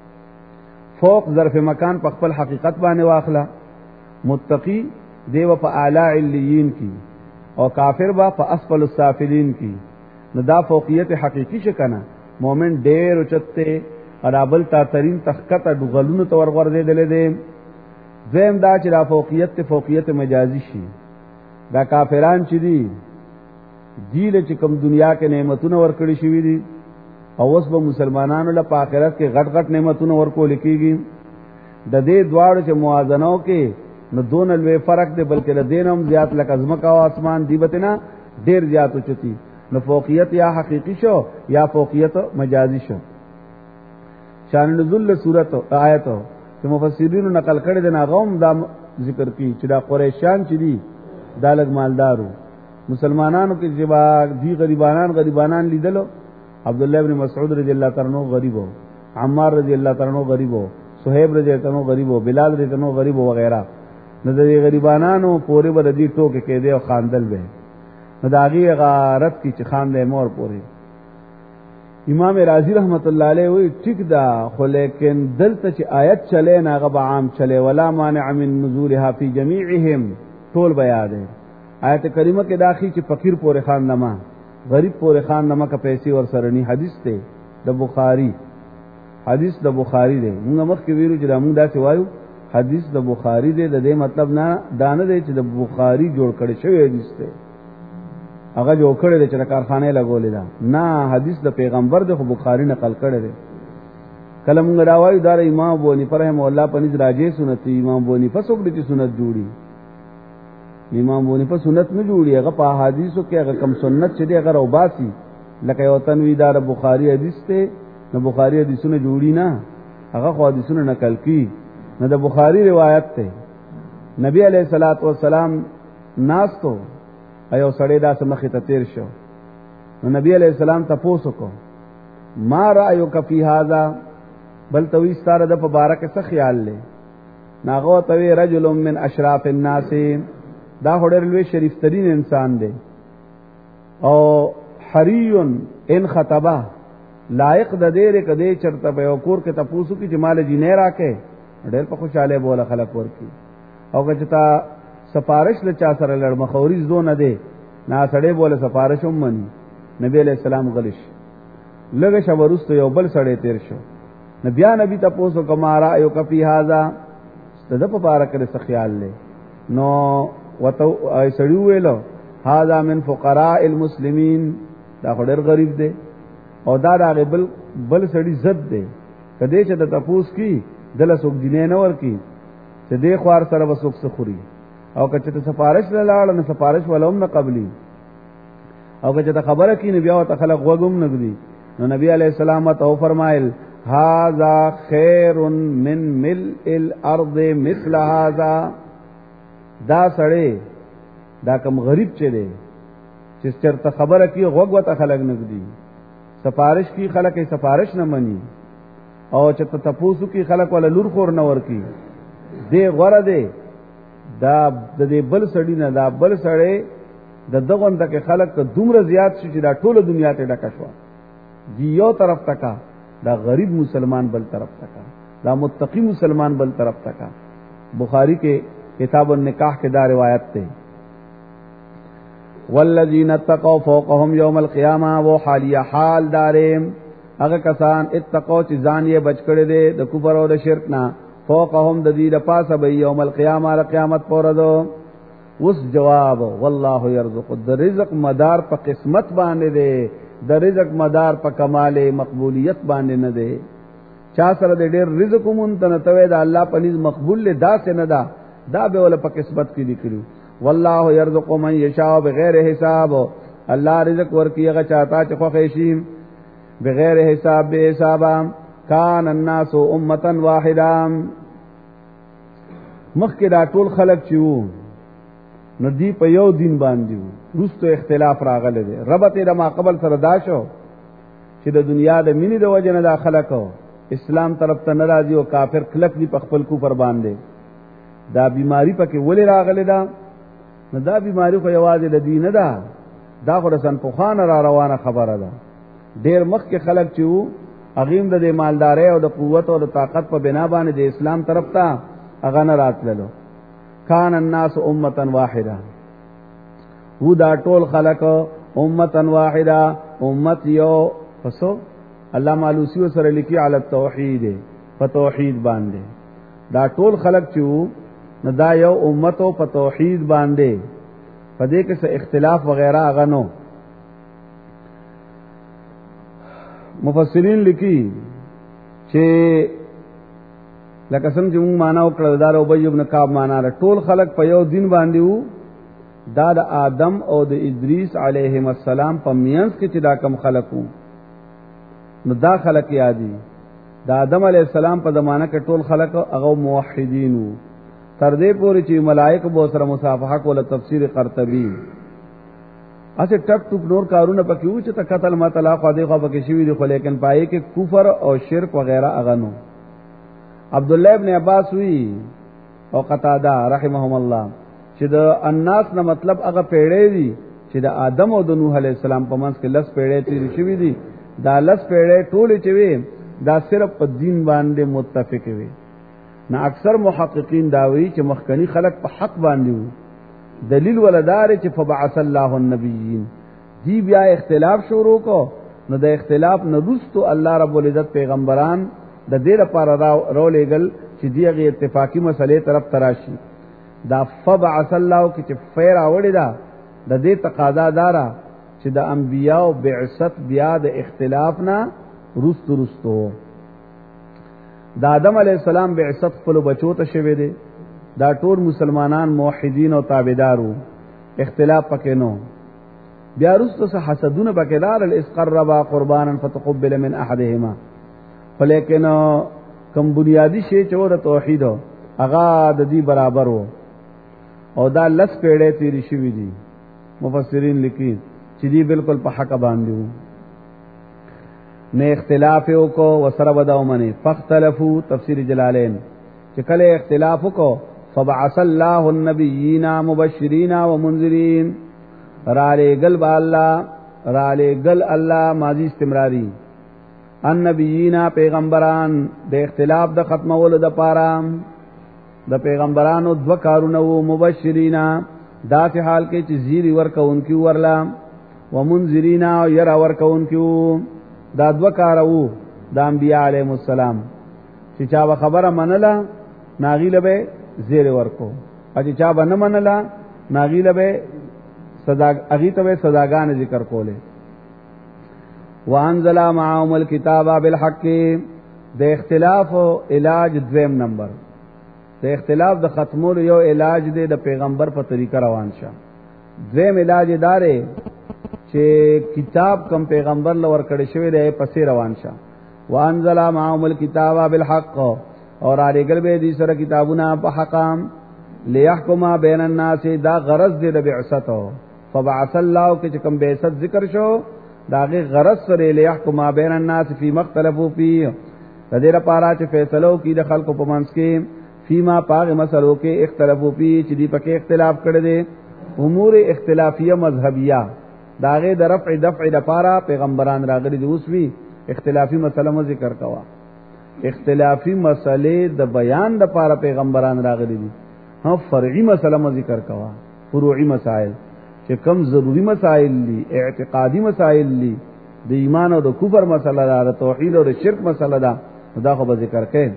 فوق ظرف مکان په خپل حقیقت باندې واخلا متقی دیو په اعلی علیین کی او کافر با په اسفل السافلین کی نو دا فوقیت حقیقی شکنه مومن ډېر اوچته ارابل تا ترین تخکت دغلونو تور ورده دلې دي زم دا چې دا فوقیت مجازی شي دا کافران چې دي دیل چې کوم دنیا کې نعمتونه ورکړي شوی دي او اوس به مسلمانانو له آخرت کې غټ غټ نعمتونه ورکول کېږي د دې دواړو چې موازنو کې نو دون لوی فرق دی بلکې د دینم زیات لکه ازمکا او اسمان دی بتنا ډیر زیات اوچتی نو فوقیت یا حقیقی شو یا فوقیت مجازی شو شان نزول صورت آیت چې مفسرینو نقل کړي د ناغوم دا ذکر کی چې دا قریشان چې دي دا لګ مالدارو مسلمانانو کې چې با دي غریبانان لیدلو عبد الله ابن مسعود رضی الله تعالی عنہ غریب وو عمار رضی الله تعالی عنہ غریب وو صہیب رضی الله تعالی عنہ غریب وو بلال رضی الله عنہ غریب وو وغیرہ نو د غریبانو پورې بر دي ټوکې کې دي او خاندل به نو دا غي غارت کی چې خان دې مور پورې امام رازی رحمت الله علیه وی ټیک دا خو لیکن دلته چې آیت چلے ناغه عام چلے ولا مانع من نزولها فی جميعهم ټول بیان دی آیت کریمه کې داخی چې فقیر پورې خان نما غریب پورې خان نما کا پیسې ور سره ني حدیث ته د بخاری حدیث د بخاری دی موږ مخکې ویلو چې دا موږ داسې وایو حدیث د بخاری دی د دې مطلب نه دانه دی چې د بخاری جوړ کړي شوی حدیث دی هغه جوړ کړی دی چې کارخانه لګولې ده نه حدیث د پیغمبر د بخاری نقل کړی دی کله موږ راوایو دا امام ابو حنیفه رحم الله پنځ راځي سنت امام ابو حنیفه څوک دي سنت جوړي امام ابو حنیفه سنت نه جوړي هغه په حدیثو کې هغه کم سنت چې دی هغه روباسي لکه یو تنویدار بخاری حدیث ته نو بخاری حدیثونه جوړي نه هغه خو حدیثونه نقل کی نه د بخاری روایت ته نبی علیہ الصلوۃ والسلام ناس تو ایو سړی دا سمخه ته تیر شو نو نبی علیہ السلام تاسو کو ما رایو کفی هذا بل توي ستاره د مبارک څه خیال لې ناغو توي رجل من اشراف الناس دا هډر لوی شریف ترین انسان دی او حری ان خطبه لایق د دې کده چرته په کور کې تاسو کې جمال جنې راکې ډېر په خوشاله بوله خلک ورکی او کچتا سفارش له چا سره لړ مخوري زو نه دی نا سړی بوله سفارش هم مني نبی علیہ السلام غلش لګه شورست یو بل سړی تیر شو نبی تاسو کومارا یو کفی هاذا ستد په پارا کړه خیال لې نو وتو سړی ویلو هاذا من فقراء المسلمین دا ډېر غریب دی او دا بل سړی زد دی کدی چې د تپوس کی دله سوک دینه نه ور کی چې دی خوار سره وسوک سخوري او کچته سفارش لاله نه سفارش ولوم نه قبلي او کچته خبره کی نه بیا او تخلق وګم نه دی نو نبی علیہ السلام تو فرمایل هاذا خیر من ملء الارض مثل هذا دا سړی دا کم غریب چي دی چې چرته خبره کی غوګ وته خلق نه دی سفارش کی خلق سفارش نه مني او چې تاسو کی خلق ولا لور خور نه ور کی دی غره دی دا د دې بل سړی نه دا بل سړی د دغه تک خلق دومره زیات شي چې دا ټوله دنیا ته ډکه شو دی یو طرف تکا دا غریب مسلمان بل طرف تکا دا متقی مسلمان بل طرف تکا بخاری کے کتاب النکاح کے دا روایت تے والذین اتقوا فوقهم یوم القیامہ وہ حالیہ حال داریم اگر کسان اتقوا چې ځان یې بچ کړي دي د کفر او د شرک نه فوقهم د دې د پاسه به یوم القیامه ر قیامت پورادو اوس جواب والله يرزق د رزق مدار په قسمت باندې دی د رزق مدار په کمال مقبولیت باندې نه دی چا سره د ډېر رزق مونته نه توي د الله په نس مقبول له داسې نه دا به ول په قسمت کې لیکلو والله يرزق من يشاء بغیر حساب الله رزق ورکی هغه چاته چې خو خیشیم بغیر حساب به حساب کان الناس امه واحده مخکې دا ټول خلق چې وو نو دی په یو دین باندې روستو اختلاف راغله دي ربط د ما قبل سره دا شو چې د دنیا د مینې د وجه نه داخله کو اسلام طرف ته ناراضي او کافر کلک دی په خپل کفر باندې دا بیماری پکې ولې راغله دا نو دا بیماری خو یوازې د دین نه ده دا خو رسن په خان را روانه خبره ده ډیر مخ کې خلک چې وو اغیم د مالداري او د قوت او د طاقت په بنا باندې د اسلام طرف ته اغه نه راتللو کان الناس امه واحده و دا ټول خلق امه واحده امت یو پسو الله مالوسی سره لیکي علی التوحید په توحید باندې دا ټول خلق چې وو نو دا یو امت په توحید باندې په دې کې څه اختلاف وغیرہ اغه نو مفسرین لیکي چې لکه څنګه موږ معنا وکړل دا ابی ابن کعب معنا را ټول خلق په یو دین باندې وو دا د آدم او د ادریس علیهم السلام په میانس کې چې دا کم خلقو نو دا خلق یادي د آدم علی السلام په زمانہ کې ټول خلق هغه موحدینو تر دې پورې چې ملائکه به سره مصافحه کوله. تفسیر قرطبی اسه ټپ ټوپ نور کارونه پکې و چې قتل مطلع خو دې خو پکې شوی دی، خو لیکن پای کې کفر او شرک وغیرہ هغه نو. عبد الله ابن عباس وی او قتاده رحمهم الله چې د الناس نه مطلب هغه پیړې دي چې د آدم او د نوح علی السلام په منځ کې لس پیړې تیر شوی دي. دا لس پیړې ټول چې وي دا صرف په دین باندې متفق وي. نه اکثر محققین دا وی چې مخکنی خلق په حق باندې وو. دلیل ولدار چې فبعث الله النبیین دی بیا اختلاف شروع کو نو د اختلاف نه رستو الله رب العزت پیغمبران د دې لپاره راولېګل چې دیغه اتفاقی مسلې طرف تراشي. دا فبعث الله کې چې فیر اوړي دا د دې تقاضا دارا چې د انبیاء بعثت بیا د اختلاف نه رستو د آدم علی السلام بعثت خپل بچو ته شوه دي. دا ټول مسلمانان موحدین او تابعدارو، اختلاف پکې نو. بیا رستو سه حسدونه پکې دار الاسقربا قربانا فتقبل من احدهما، ولیکن کوم بنیادی شی چې ور توحید هغه د دې برابر وو او دا لس پیړې تیری شوې دي. مفسرین لیکي چې دی بالکل په حق باندې وو، نه اختلاف وکړو وسره بداو منی. فاختلفوا تفسیر جلالین چې کله اختلاف وکړو فبعث الله النبیین مبشرین ومنذرین را لګل الله ماضی استمراری النبیین پیغمبران د اختلاف د ختمولو د پاره د پیغمبرانو دو کارونه وو. مبشرین دا چې حال کې چې زیری ورکونکي ورلا ومنذرین او ير ورکونکي دا دو کار وو د انبیاء علیهم السلام چې چا خبره منله ناغیله به زیر ورکو او چې چا باندې منله ناغیله به صدا اغیته به صداګان ذکر کوله. وانزل معهم الكتاب بالحق د اختلاف او علاج دویم نمبر د اختلاف د ختمولو یو علاج دی د پیغمبر په طریقه روان شه. دویم علاج داره چې کتاب کم پیغمبر لور کړي شوی دی پسې روان شه. وانزل معهم الكتاب بالحق اور علیګل به دي سره کتابونه په حقام ليحكم بین الناس دا غرض دی د بعثت. فبعث الله کې کوم بعثت ذکر شو داغه غرض سره ليحكم بین الناس فی مختلفو فی د دې لپاره چې فیصلو کې د خلکو په منځ کې فيما پاغ مسلو کې اختلافو پی چې دی پکې اختلاف کړي دي امور اختلافیه مذهبیه داغه د رفع دفع لپاره پیغمبران راغلي دي. اوس وی اختلافی مسله ذکر کوا، اختلافی مسئله د بیان د لپاره پیغمبران راغلي دي. ها فرعي مسله ذکر کوا، فروعي مسائل چې کم ضروری مسائل دي، اعتقادي مسائل دي، د ایمان او د کفر مسله ده، د توحید او د شرک مسله ده، دا خو به ذکر کړي.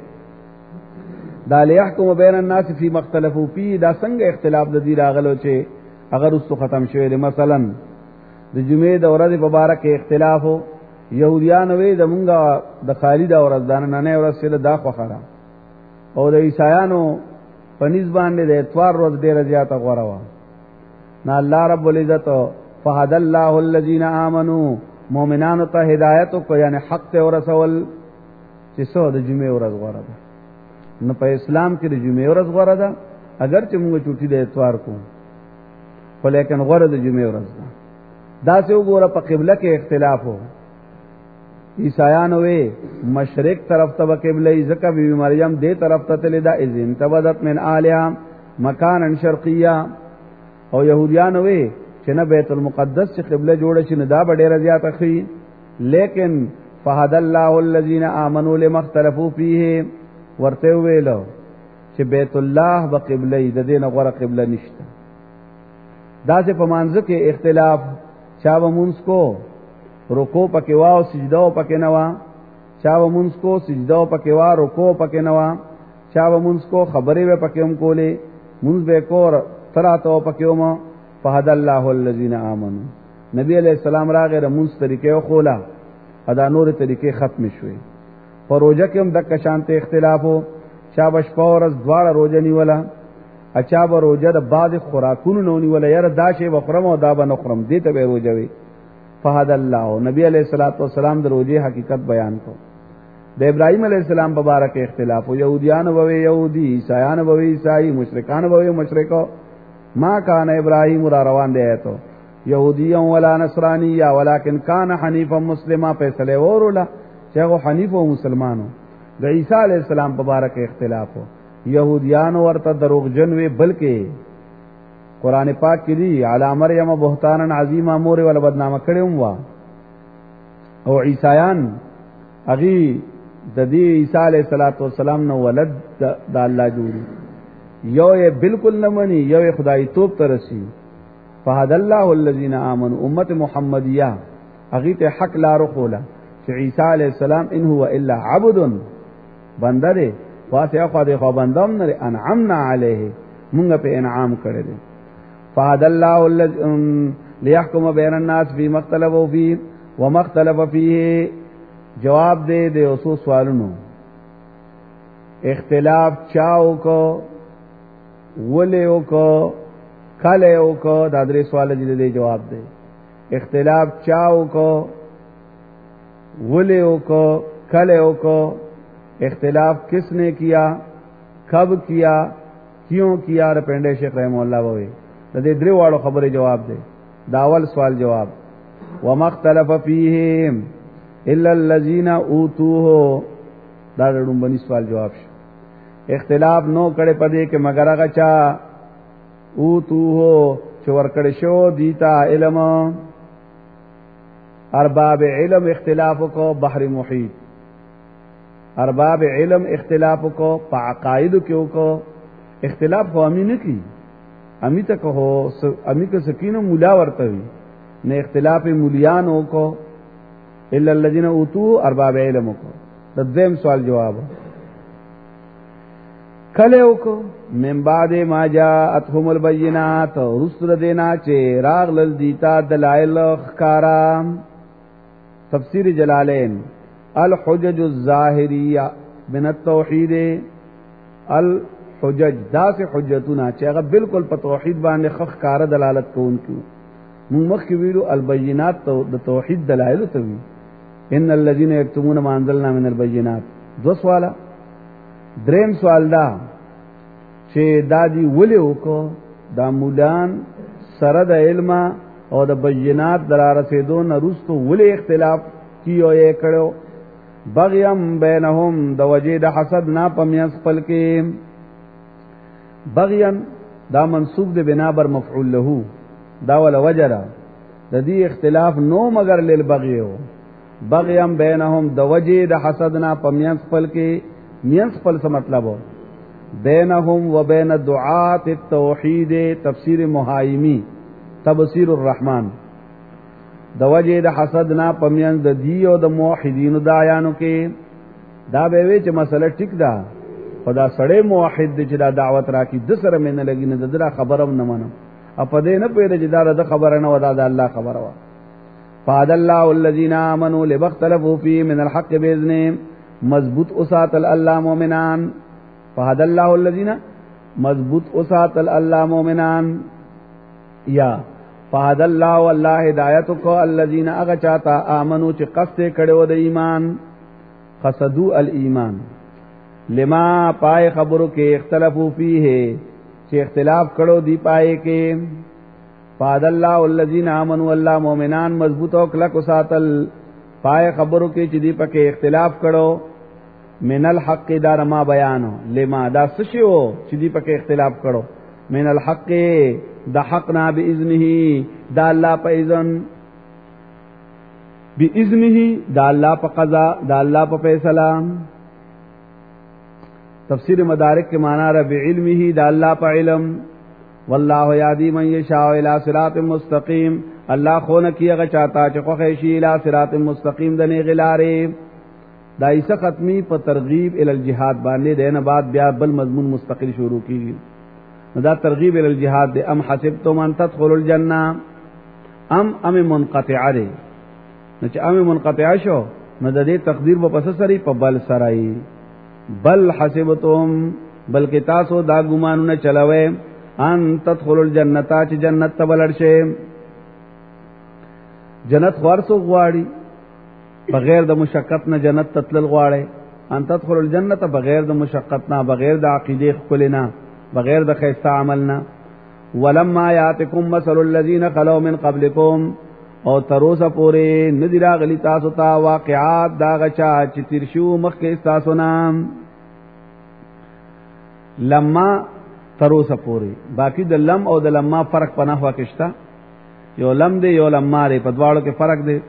دا ليحكم بین الناس فی مختلفو فی دا څنګه اختلاف د دې راغلو چې اگر اس ختم شوی دی. مثلا د جمعې د ورځې په باره کې اختلاف وو. يهوديان وې د مونږه د خالد او رضان نه ورځ سره دا خوخره او د عیسایانو په نسبت باندې د اتوار ورځ ډیره زیاته غوړه و. نه الله رب العزت فهد الله الذين امنوا مؤمنانو ته هدایت کو یعنی حق ته ورسول چې سو د جمعې ورځ غوړه ده. نو په اسلام کې د جمعې ورځ غوړه ده، اگر چې موږ چوټي د اتوار کو خو لیکن غوړه د جمعې ورځ ده. دا څه وګوره په قبله کې اختلاف وو. عیسایان وې مشرق طرف ته قبله ځکه بی مریم دې طرف ته تل دا اذن تبدت من الها مکانا شرقیه او يهوديان وې چې نه بیت المقدس چې قبله جوړه شي نه دا ډېر زیات اخی. لیکن فهد الله الذين امنوا لما اختلفوا فيه ورته ویلو چې بیت الله به قبله د دینه غوړه قبله نشته. دا چې په مانځ کې اختلاف چا و مونږ کو رکوع پکې وا او سجده پکې نه وا، چا و مونږ کو سجده پکې وا رکوع پکې نه وا، چا و مونږ کو خبرې و پکې هم کولې مونږ به کور تراته پکې ومه. فهد الله الذين امنوا نبی علیہ السلام راغې مونږ طریقې خولا ادا نور طریقې ختم شوې. پر روزه کې هم د شانته اختلاف وو. چا بش پورز دواړه روزه نیولا، اچا به روزه د بعض خوراکونو نه نیولا، یاره دا شی بخرم او دا به نخرم، دې ته به روزه وي. فهد الله نبی علیہ الصلوۃ والسلام د روزه حقیقت بیان کو. د ابراهیم علیہ السلام په باره کې اختلاف او يهوديان وو يهودي عیسایان وو عیسائی مشرکان وو مشرکو ما کان ابراهیم را روان دی ته يهودي ولا نصراني ولكن كان حنيفا مسلما فیصله ورولا چې هغه حنیف او مسلمانو د عیسی علیہ السلام په باره کې اختلاف وو يهوديان ورته دروغجن وي بلکې قران پاک کې دی علی مریم بهتانا عظیما مور ول بدنامه کړي وا او عیسایان اغي د دې عیسی علیہ الصلوۃ والسلام نو ولد د الله جوړي یو یې بالکل نه مني یو یې خدای توپ ترسي فهد الله الذين امنوا امه محمدیه اغي ته حق لارو کولا چې عیسی علیہ السلام ان هو الا عبد بنده دی واسه خدای خو بندم نه انعمنا علیه مونږ په انعام کړی دی فهد الله الذين ليحكم بين الناس فيما اختلفوا فيه وما اختلف فيه جواب دے دے اوسو سوالونو اختلاف چاو کو ولیو کو کلیو کو دا درې سوال دې جواب دے اختلاف چاو کو ولیو کو کلیو کو اختلاف کس نے کیا کب کیا کیوں کیا رپنڈے شیخ رحم اللہ ووی دا دې درې واړو خبره جواب دے داول سوال جواب وما اختلف فیهم الا الذين اوتوه دا ډومبني سوال جواب شو اختلاف نو کړي پدې کې مگر هغه چا اوتوه چې ور کړي شو دیتا علم ارباب علم اختلاف کو بحر محیط ارباب علم اختلاف کو په عقاید کې کو اختلاف خو امینه کی امی تک هو امی که سکینه مولا ورته نه اختلاف مولیانو کو الا الذين اوتوا ارباب علم کو تدیم سوال جواب کله کو من بعد ما جاءتهم البينات رسل دینا چې راغلل دیتا دلائل خکارا تفسیر جلالین الحجج الظاهریه من التوحید الحجج دا سے حجتنا چې هغه بالکل په توحید باندې خکارا دلالت کوونکو موږ کې ویلو البینات د توحید دلایل ته وی ان الذين يكتمون ما انزلنا من البينات دو سوالا دریم سوال دا چې دادی ولیو کو دا مولان سره د علم او د بینات دراره رسیدو نه رستو ولی اختلاف کیو یې کړو بغیم بینهم د وجه د حسد نا پمیاس خپل کې بغیان دا منصوب د بنا بر مفعول له دا ول وجرا د دې اختلاف نو مگر للبغیو بغیم بینهم د وجه د حسدنا پمیان خپل کې میان خپل څه مطلب و بینهم و بین دعات التوحید تفسیر محایمی تبصیر الرحمن د وجه د حسدنا پمیان د دی او د موحدین دایانو کې دا به وی چې مسله ټیک ده خدا سړی موحد چې دا دعوت راکې د سره مینه لګی نه دغه خبرم نه منم اپ دې نه پیدا چې دا د خبره نه ودا د الله خبره وا فهد الله الذين امنوا لبختلفوا فيه من الحق باذنه مضبوط اسات الله مؤمنان فهد الله الذين مضبوط اسات الله مؤمنان یا فهد الله والله هدایت کو الذين اغچاتا امنوا چې قصد کړو د ایمان قصدوا الايمان لما پای خبرو کې اختلافو فيه چې اختلاف کړو دی پای کې فاد الله الذين امنوا الله مؤمنان مضبوط او کلک ساتل پای خبرو کې چې دی پکې اختلاف کړو من الحق دار ما بیانو لما دا سشو چې دی پکې اختلاف کړو من الحق د حقنا باذنه دا الله په اذن باذنه دا الله په قضا دا الله په فیصله تفسیر مدارک کے معنی رب علمه دا اللہ پا علم واللہ یادی من یشاء الى صراط مستقیم اللہ خون کی اگا چاہتا چکو خیشی الى صراط مستقیم دنے غلارے دا ایسا ختمی پا ترغیب الى الجہاد باندے دینا بعد بیا بل مضمون مستقل شروع کی گئی دا ترغیب الى الجہاد دے ام حسبتم ان تدخلوا الجنہ ام منقطع دے نچ ام منقطع شو ندا دے تقدیر با پس سری پا بل سرائی بل حسبتم بلکہ تاسو دا گمانو نہ چلوے ان تدخلوا الجنتا چ جنت تبلر شے جنت خورسو غواړي بغیر د مشقت نه جنت تتلل غواړي ان تدخل الجنه بغیر د مشقتنا، بغیر د عقیده خپلنا، بغیر د خیسته عملنا. ولما یاتکم مثل الذین خلو من قبلکم، او تروسه پوری ندیرا غلی تاسو ته واقعات دا غچا چې تیر شو مخکې تاسو نام. لما تروسه پوری، باقی د لم او د لما فرق په نحوه کې شته، یو لم دی یو لما دی، په دواړو کې فرق دی.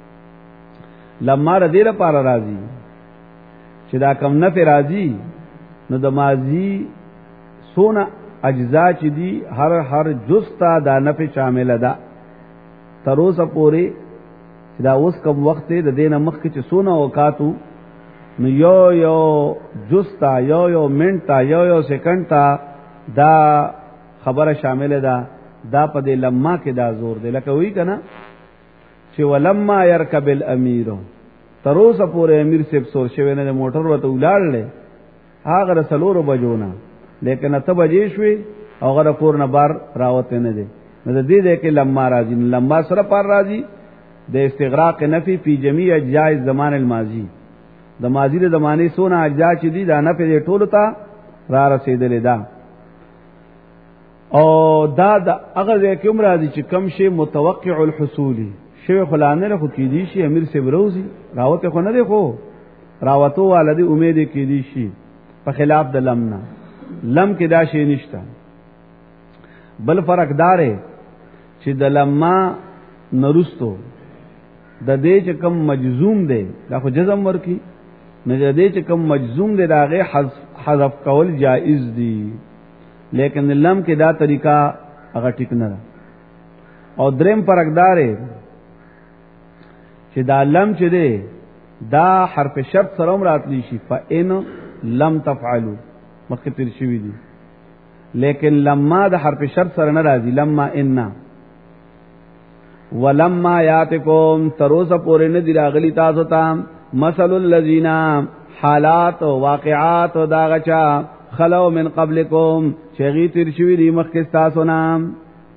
لما ردی لپاره راځي چې دا کم نه راځي، نو د ماضی سونه اجزا چې دی هر جز ته دا نفع شامل ده. تروسه پوری چې دا اوس کوم وخت دی، د دینه مخکې چې سونه اوقاتو، نو یو جز ته، یو منټ ته، یو سکند ته دا خبره شامل ده. دا په دې لما کې دا زور دی، لکه وی کنه چې ولما يركب الامير، تروسه پورې امیر سیب سور شوی نه، موټر وته ولاړل هغه رسولو بجونا، لیکن اته بجې شوي او هغه کور نه بار راوته نه دی. نو د دې کې لما راځي، لما سره پر راځي د استغراق نفي فی جميع اجزاء الزمان الماضي، د ماضی د زمانه سونه اجزا چې دي دا نفي ټولو ته را رسیدلې ده. او دا د هغه کوم راځي چې کم شی متوقع الحصول شی خلانه له کې دي شي، امیر سی بروزي راوته خو نه دی، خو راوته والدي امید کې دي شي په خلاف د لمنا. لم کې دا شی نشته. بل فرق دار چې د لما نرستو د دې چې کم مجزوم دی دا خو جزم ورکی، نه د دې چې کم مجزوم دی دا غي حذف کول جائز دی، لیکن لم کې دا طریقہ هغه ټیک نه ده. او دریم فرق دار چې دا لم چې دی دا حرف شرط سره هم راتلی شي، فإن لم تفعلوا مخکې تیر شوی دی، لیکن لما د حرف شرط سره نه راځي. لما ان ولما یاتکم تروسه پورې نه دی راغلی تاسو ته مثل الذین حالات او واقعات او دا غچا خلو من قبلکم شغی تیر شوی دی مخکې تاسو نام.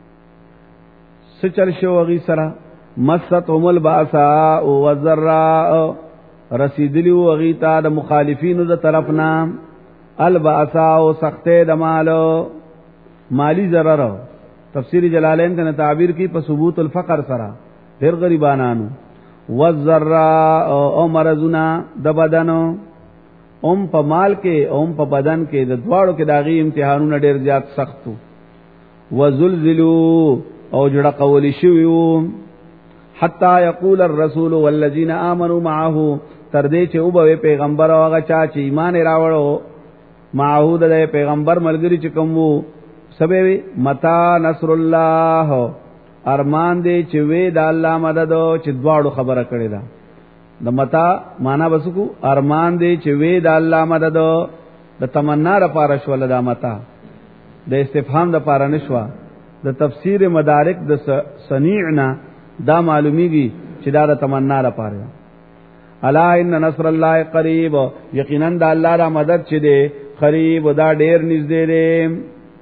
سچل شو غی سره مستهم الباساء والضراء، رسیدلی وغی تا د مخالفینو د طرف نام. الباساء سخته د مالو، مالی ضرر. تفسیر جلالین ته تعبیر کی په ثبوت الفقر سره ډیر غریبانانو. والضراء او مرزنا د بدنو، په مال کې او په بدن کې د دواړو کې داغي امتحانونه ډیر زیات سختو. وزلزلوا او جړه قولی شویو، حتا یقول الرسول والذین آمنوا معه، تر دې چې او به پیغمبر او هغه چا چې ایمان راوړو معه د پیغمبر ملګری چې کوم وو سبب متا نصر الله، ارمان دې چې وې د الله مدد چې دواړو خبره کړې ده. د متا معنا بسکو ارمان دې چې وې د الله مدد، د تمنا لپاره شول د متا، د استفهام لپاره نشوا. د تفسیر مدارک د صنیعنا دا معلومیږي چې دا د تمنا لپاره. الا ان نصر الله قریب، یقینا د الله د مدد چې دی قریب، دا ډیر نږدې دی.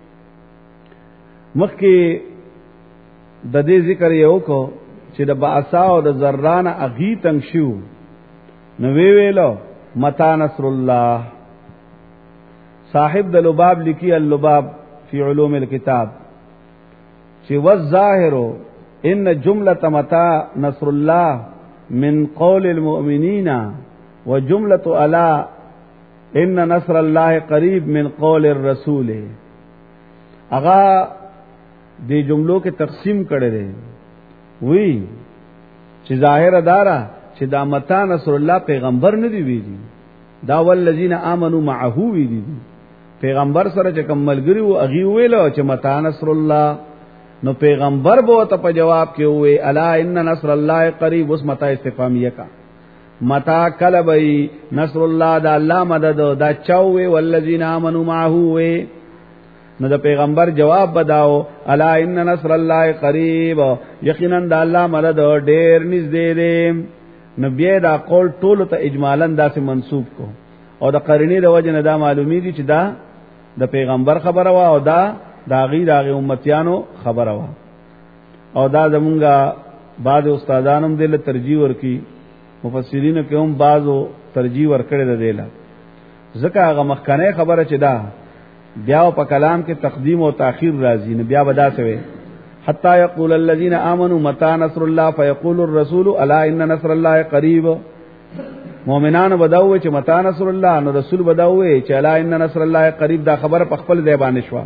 مخکې د دې ذکر یو کو چې د باسا او د ذران اغي تنگ شو، نو ویلو متا نصر الله. صاحب د لباب لکی اللباب فی علوم الكتاب چې والظاهر ان جمله متا نصر الله من قول المؤمنین وجمله الا ان نصر الله قریب من قول الرسول. اغا دی جملو کې تقسیم کړي دي، وی چې ظاهر اداره چې دا متا نصر الله پیغمبر نه دی ویلي، دا والذین آمنوا معه ویلي پیغمبر سره چې کوم ملګری وو اغي ویلو چې متا نصر الله، نو پیغمبر به ته په جواب کې وې الا ان نصر الله قریب. اس متا استفهامیه کا متا کلبئی نصر الله دا الله مدد دا چاوي والذین آمنوا معه وې، نو د پیغمبر جواب بداو الا ان نصر الله قریب، یقینا د الله مدد ډیر نږدې دی. نبی دا قول ټول ته اجمالاً داسې منسوب کو، او د قرینه د وجه نه دا معلومیږي چې دا د پیغمبر خبره وا او دا داغي امتیانو خبره وا. او دا زمونږه بعد استادانم دل ترجیح ورکی مفسرین کې هم بعضو ترجیح ورکړي د دیلا ځکه هغه مخکنه خبره چې دا بیا په کلام کې تقدیم او تاخير راځي نه بیا ودا سوي حتا یقول الذين امنوا متى نصر الله فيقول الرسول الا ان نصر الله قريب مؤمنان بداوي چې متى نصر الله نو رسول بداوي چې الا ان نصر الله قريب دا خبره په خپل ځای باندې شو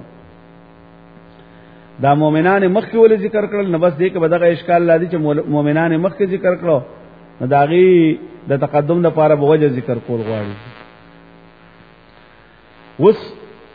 دا مؤمنان مخکې ول ذکر کړل نو بس دې کې بدغه اشکال لادي چې مؤمنان مخکې ذکر کړو نو داغي د تقدم د لپاره به وجه ذکر کول غواړي وس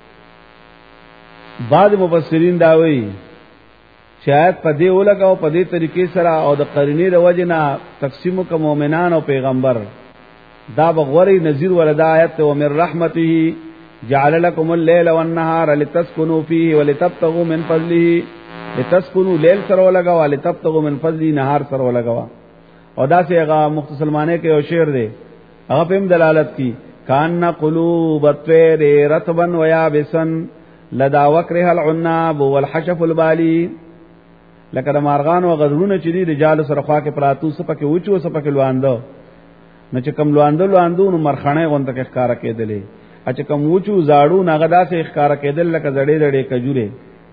بعض مفسرین دا وایي شاید په دې ولګاو په دې طریقې سره او د قرینې د وجنه تقسیم کوم مؤمنان او پیغمبر دا بغوري نذیر ولدا آیت او من رحمته جعل لكم الليل والنهار لتسكنوا فيه ولتبتغوا من فضله لتسكنوا ليل سره ولګاو ولتبتغوا من فضله نهار سره ولګاو او دا څنګه هغه مختصر معنی کې یو شعر دی هغه په دلالت کی کان قلوب الطير رطبا ويابسا لدى وكره العناب والحشف البالي لکه د مارغان او غذرونه چې دي رجال سره خوا کې پراتو سپکه وچو سپکه لواندو نو چې کم لواندو نو مرخنه غونته کې ښکارا کېدلې چې کم وچو زاړو ناغدا سه ښکارا کېدل لکه زړې زړې کجوره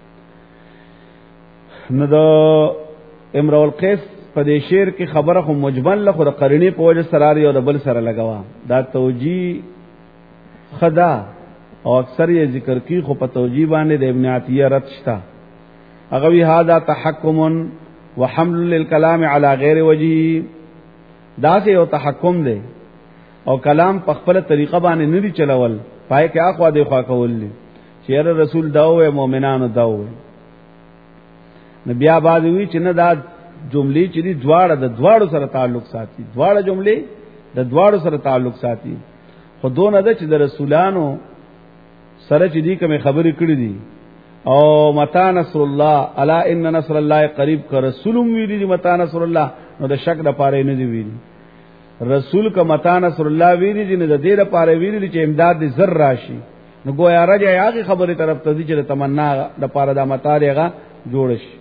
نو د امرؤ القیس په دې شعر کې خبره خو مجمل له خو د قرینې په وجه سراری او د بل سره لګوا دا توجیه خدا او اکثر یې ذکر کی خو په توجیه باندې د ابن عطیه رد شتا هغه وی هاذا تحکم وحمل للكلام على غیر وجهه دا سه یو تحکم دی او کلام په خپل طریقه باندې نه دی چلول پای کې اخوا دی خوا کول دي چیرې رسول داوه مؤمنانو داوه نبي آباد وی چې نه دا جملې چې دي دواړو سره تعلق ساتي دواړه جملې د دواړو سره تعلق ساتي خو دونه ده چې د رسولانو سره چې دي کوم خبرې کړې دي او متى نصر الله الا ان نصر الله قریب کا رسولم ویلي دي متى نصر الله نو د شک د پاره نه دی ویلي رسول کا متى نصر الله ویلي دي نه د دې لپاره ویلي دي چې امداد دې زر راشي نو ګویا راځي هغه خبره طرف ته دي چې تمنا د پاره د متارغه جوړ شي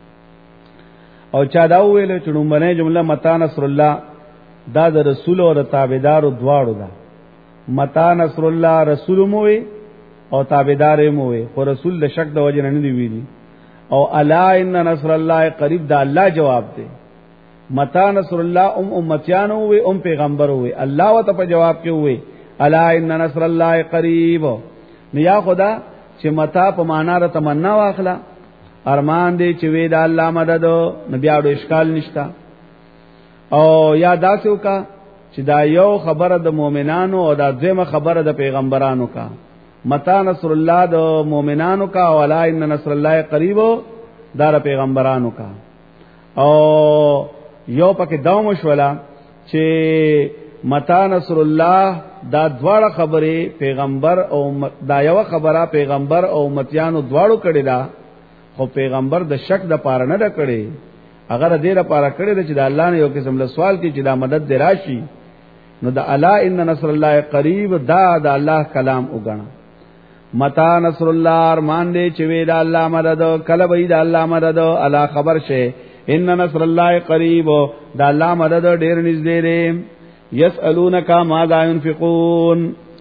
او چا دا ویل چې نومبنه جمله متى نصر الله دا د رسول او د تابعدارو دواړو ده متى نصر الله رسول موي او تابعدار موي خو رسول د شک د وجه نه دی ویلي او الا ان نصر الله قریب دا الله جواب دی متى نصر الله امتیانو وي پیغمبر وي الله وت په جواب کې وي الا ان نصر الله قریب نیا خدا چې متى په معنا را تمنا واخلا ارمان دی چې وی دا الله مدد نبی اړو اشکال نشتا او یا داسو کا چې دا یو خبره د مؤمنانو او دا ځمه خبره د پیغمبرانو کا متى نصر الله د مؤمنانو کا ولا ان نصر الله قریب دار پیغمبرانو کا او یو پکې داوم شولا چې متى نصر الله دا دواړه خبره پیغمبر او دا یو خبره پیغمبر او امتیانو دواړو کړي دا خو پیغمبر د شک د پاره نه کړي اگر دې لپاره کړي چې د الله نه یو قسم له سوال کې چې دا مدد دی راشي نو د الا ان نصر الله قریب دا د الله کلام وګڼه متى نصر الله ارمان دې چې وی دا الله مدد کله وی دا الله مدد الا خبر شه ان نصر الله قریب دا الله مدد ډیر نږدې دی یسالونک ماذا ينفقون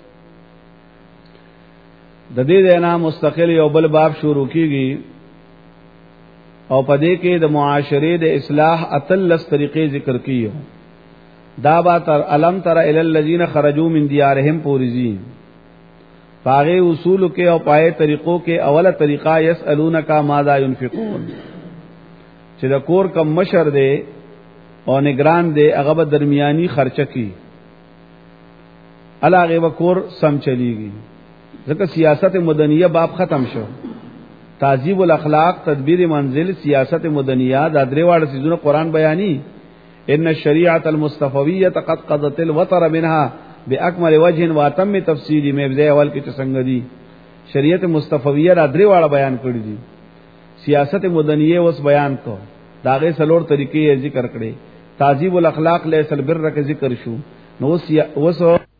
د دې نه مستقل یو بل باب شروع کیږي او پدې کې د معاشره د اصلاح اتلس طریقې ذکر کیو دا با تر علم تر ال الذين خرجوا من ديارهم پورزين پاغه اصول کې او پای طریقو کې اوله طریقہ يسالونک ماذا ينفقون چې د کور کم مشر دی او نگران دی هغه به درمیاني خرچه کی علاوه وکور سم چلیږي ځکه سیاست مدنیه باب ختم شو تعذیب الاخلاق تدبیر منزل سیاست مدنیه دا درې واړه سيزونه قران بیانې ان الشریعه المصطفویه قد قضت الوتر منها باكمل وجه واتم تفصیل میں ځای اول کې څنګه دي شریعت مصطفویه دا درې واړه بیان کړی دي سیاست مدنیه اوس بیان کو داغه سلور طریقې ذکر کړي تعذیب الاخلاق لیس البر کې ذکر شو نو اوس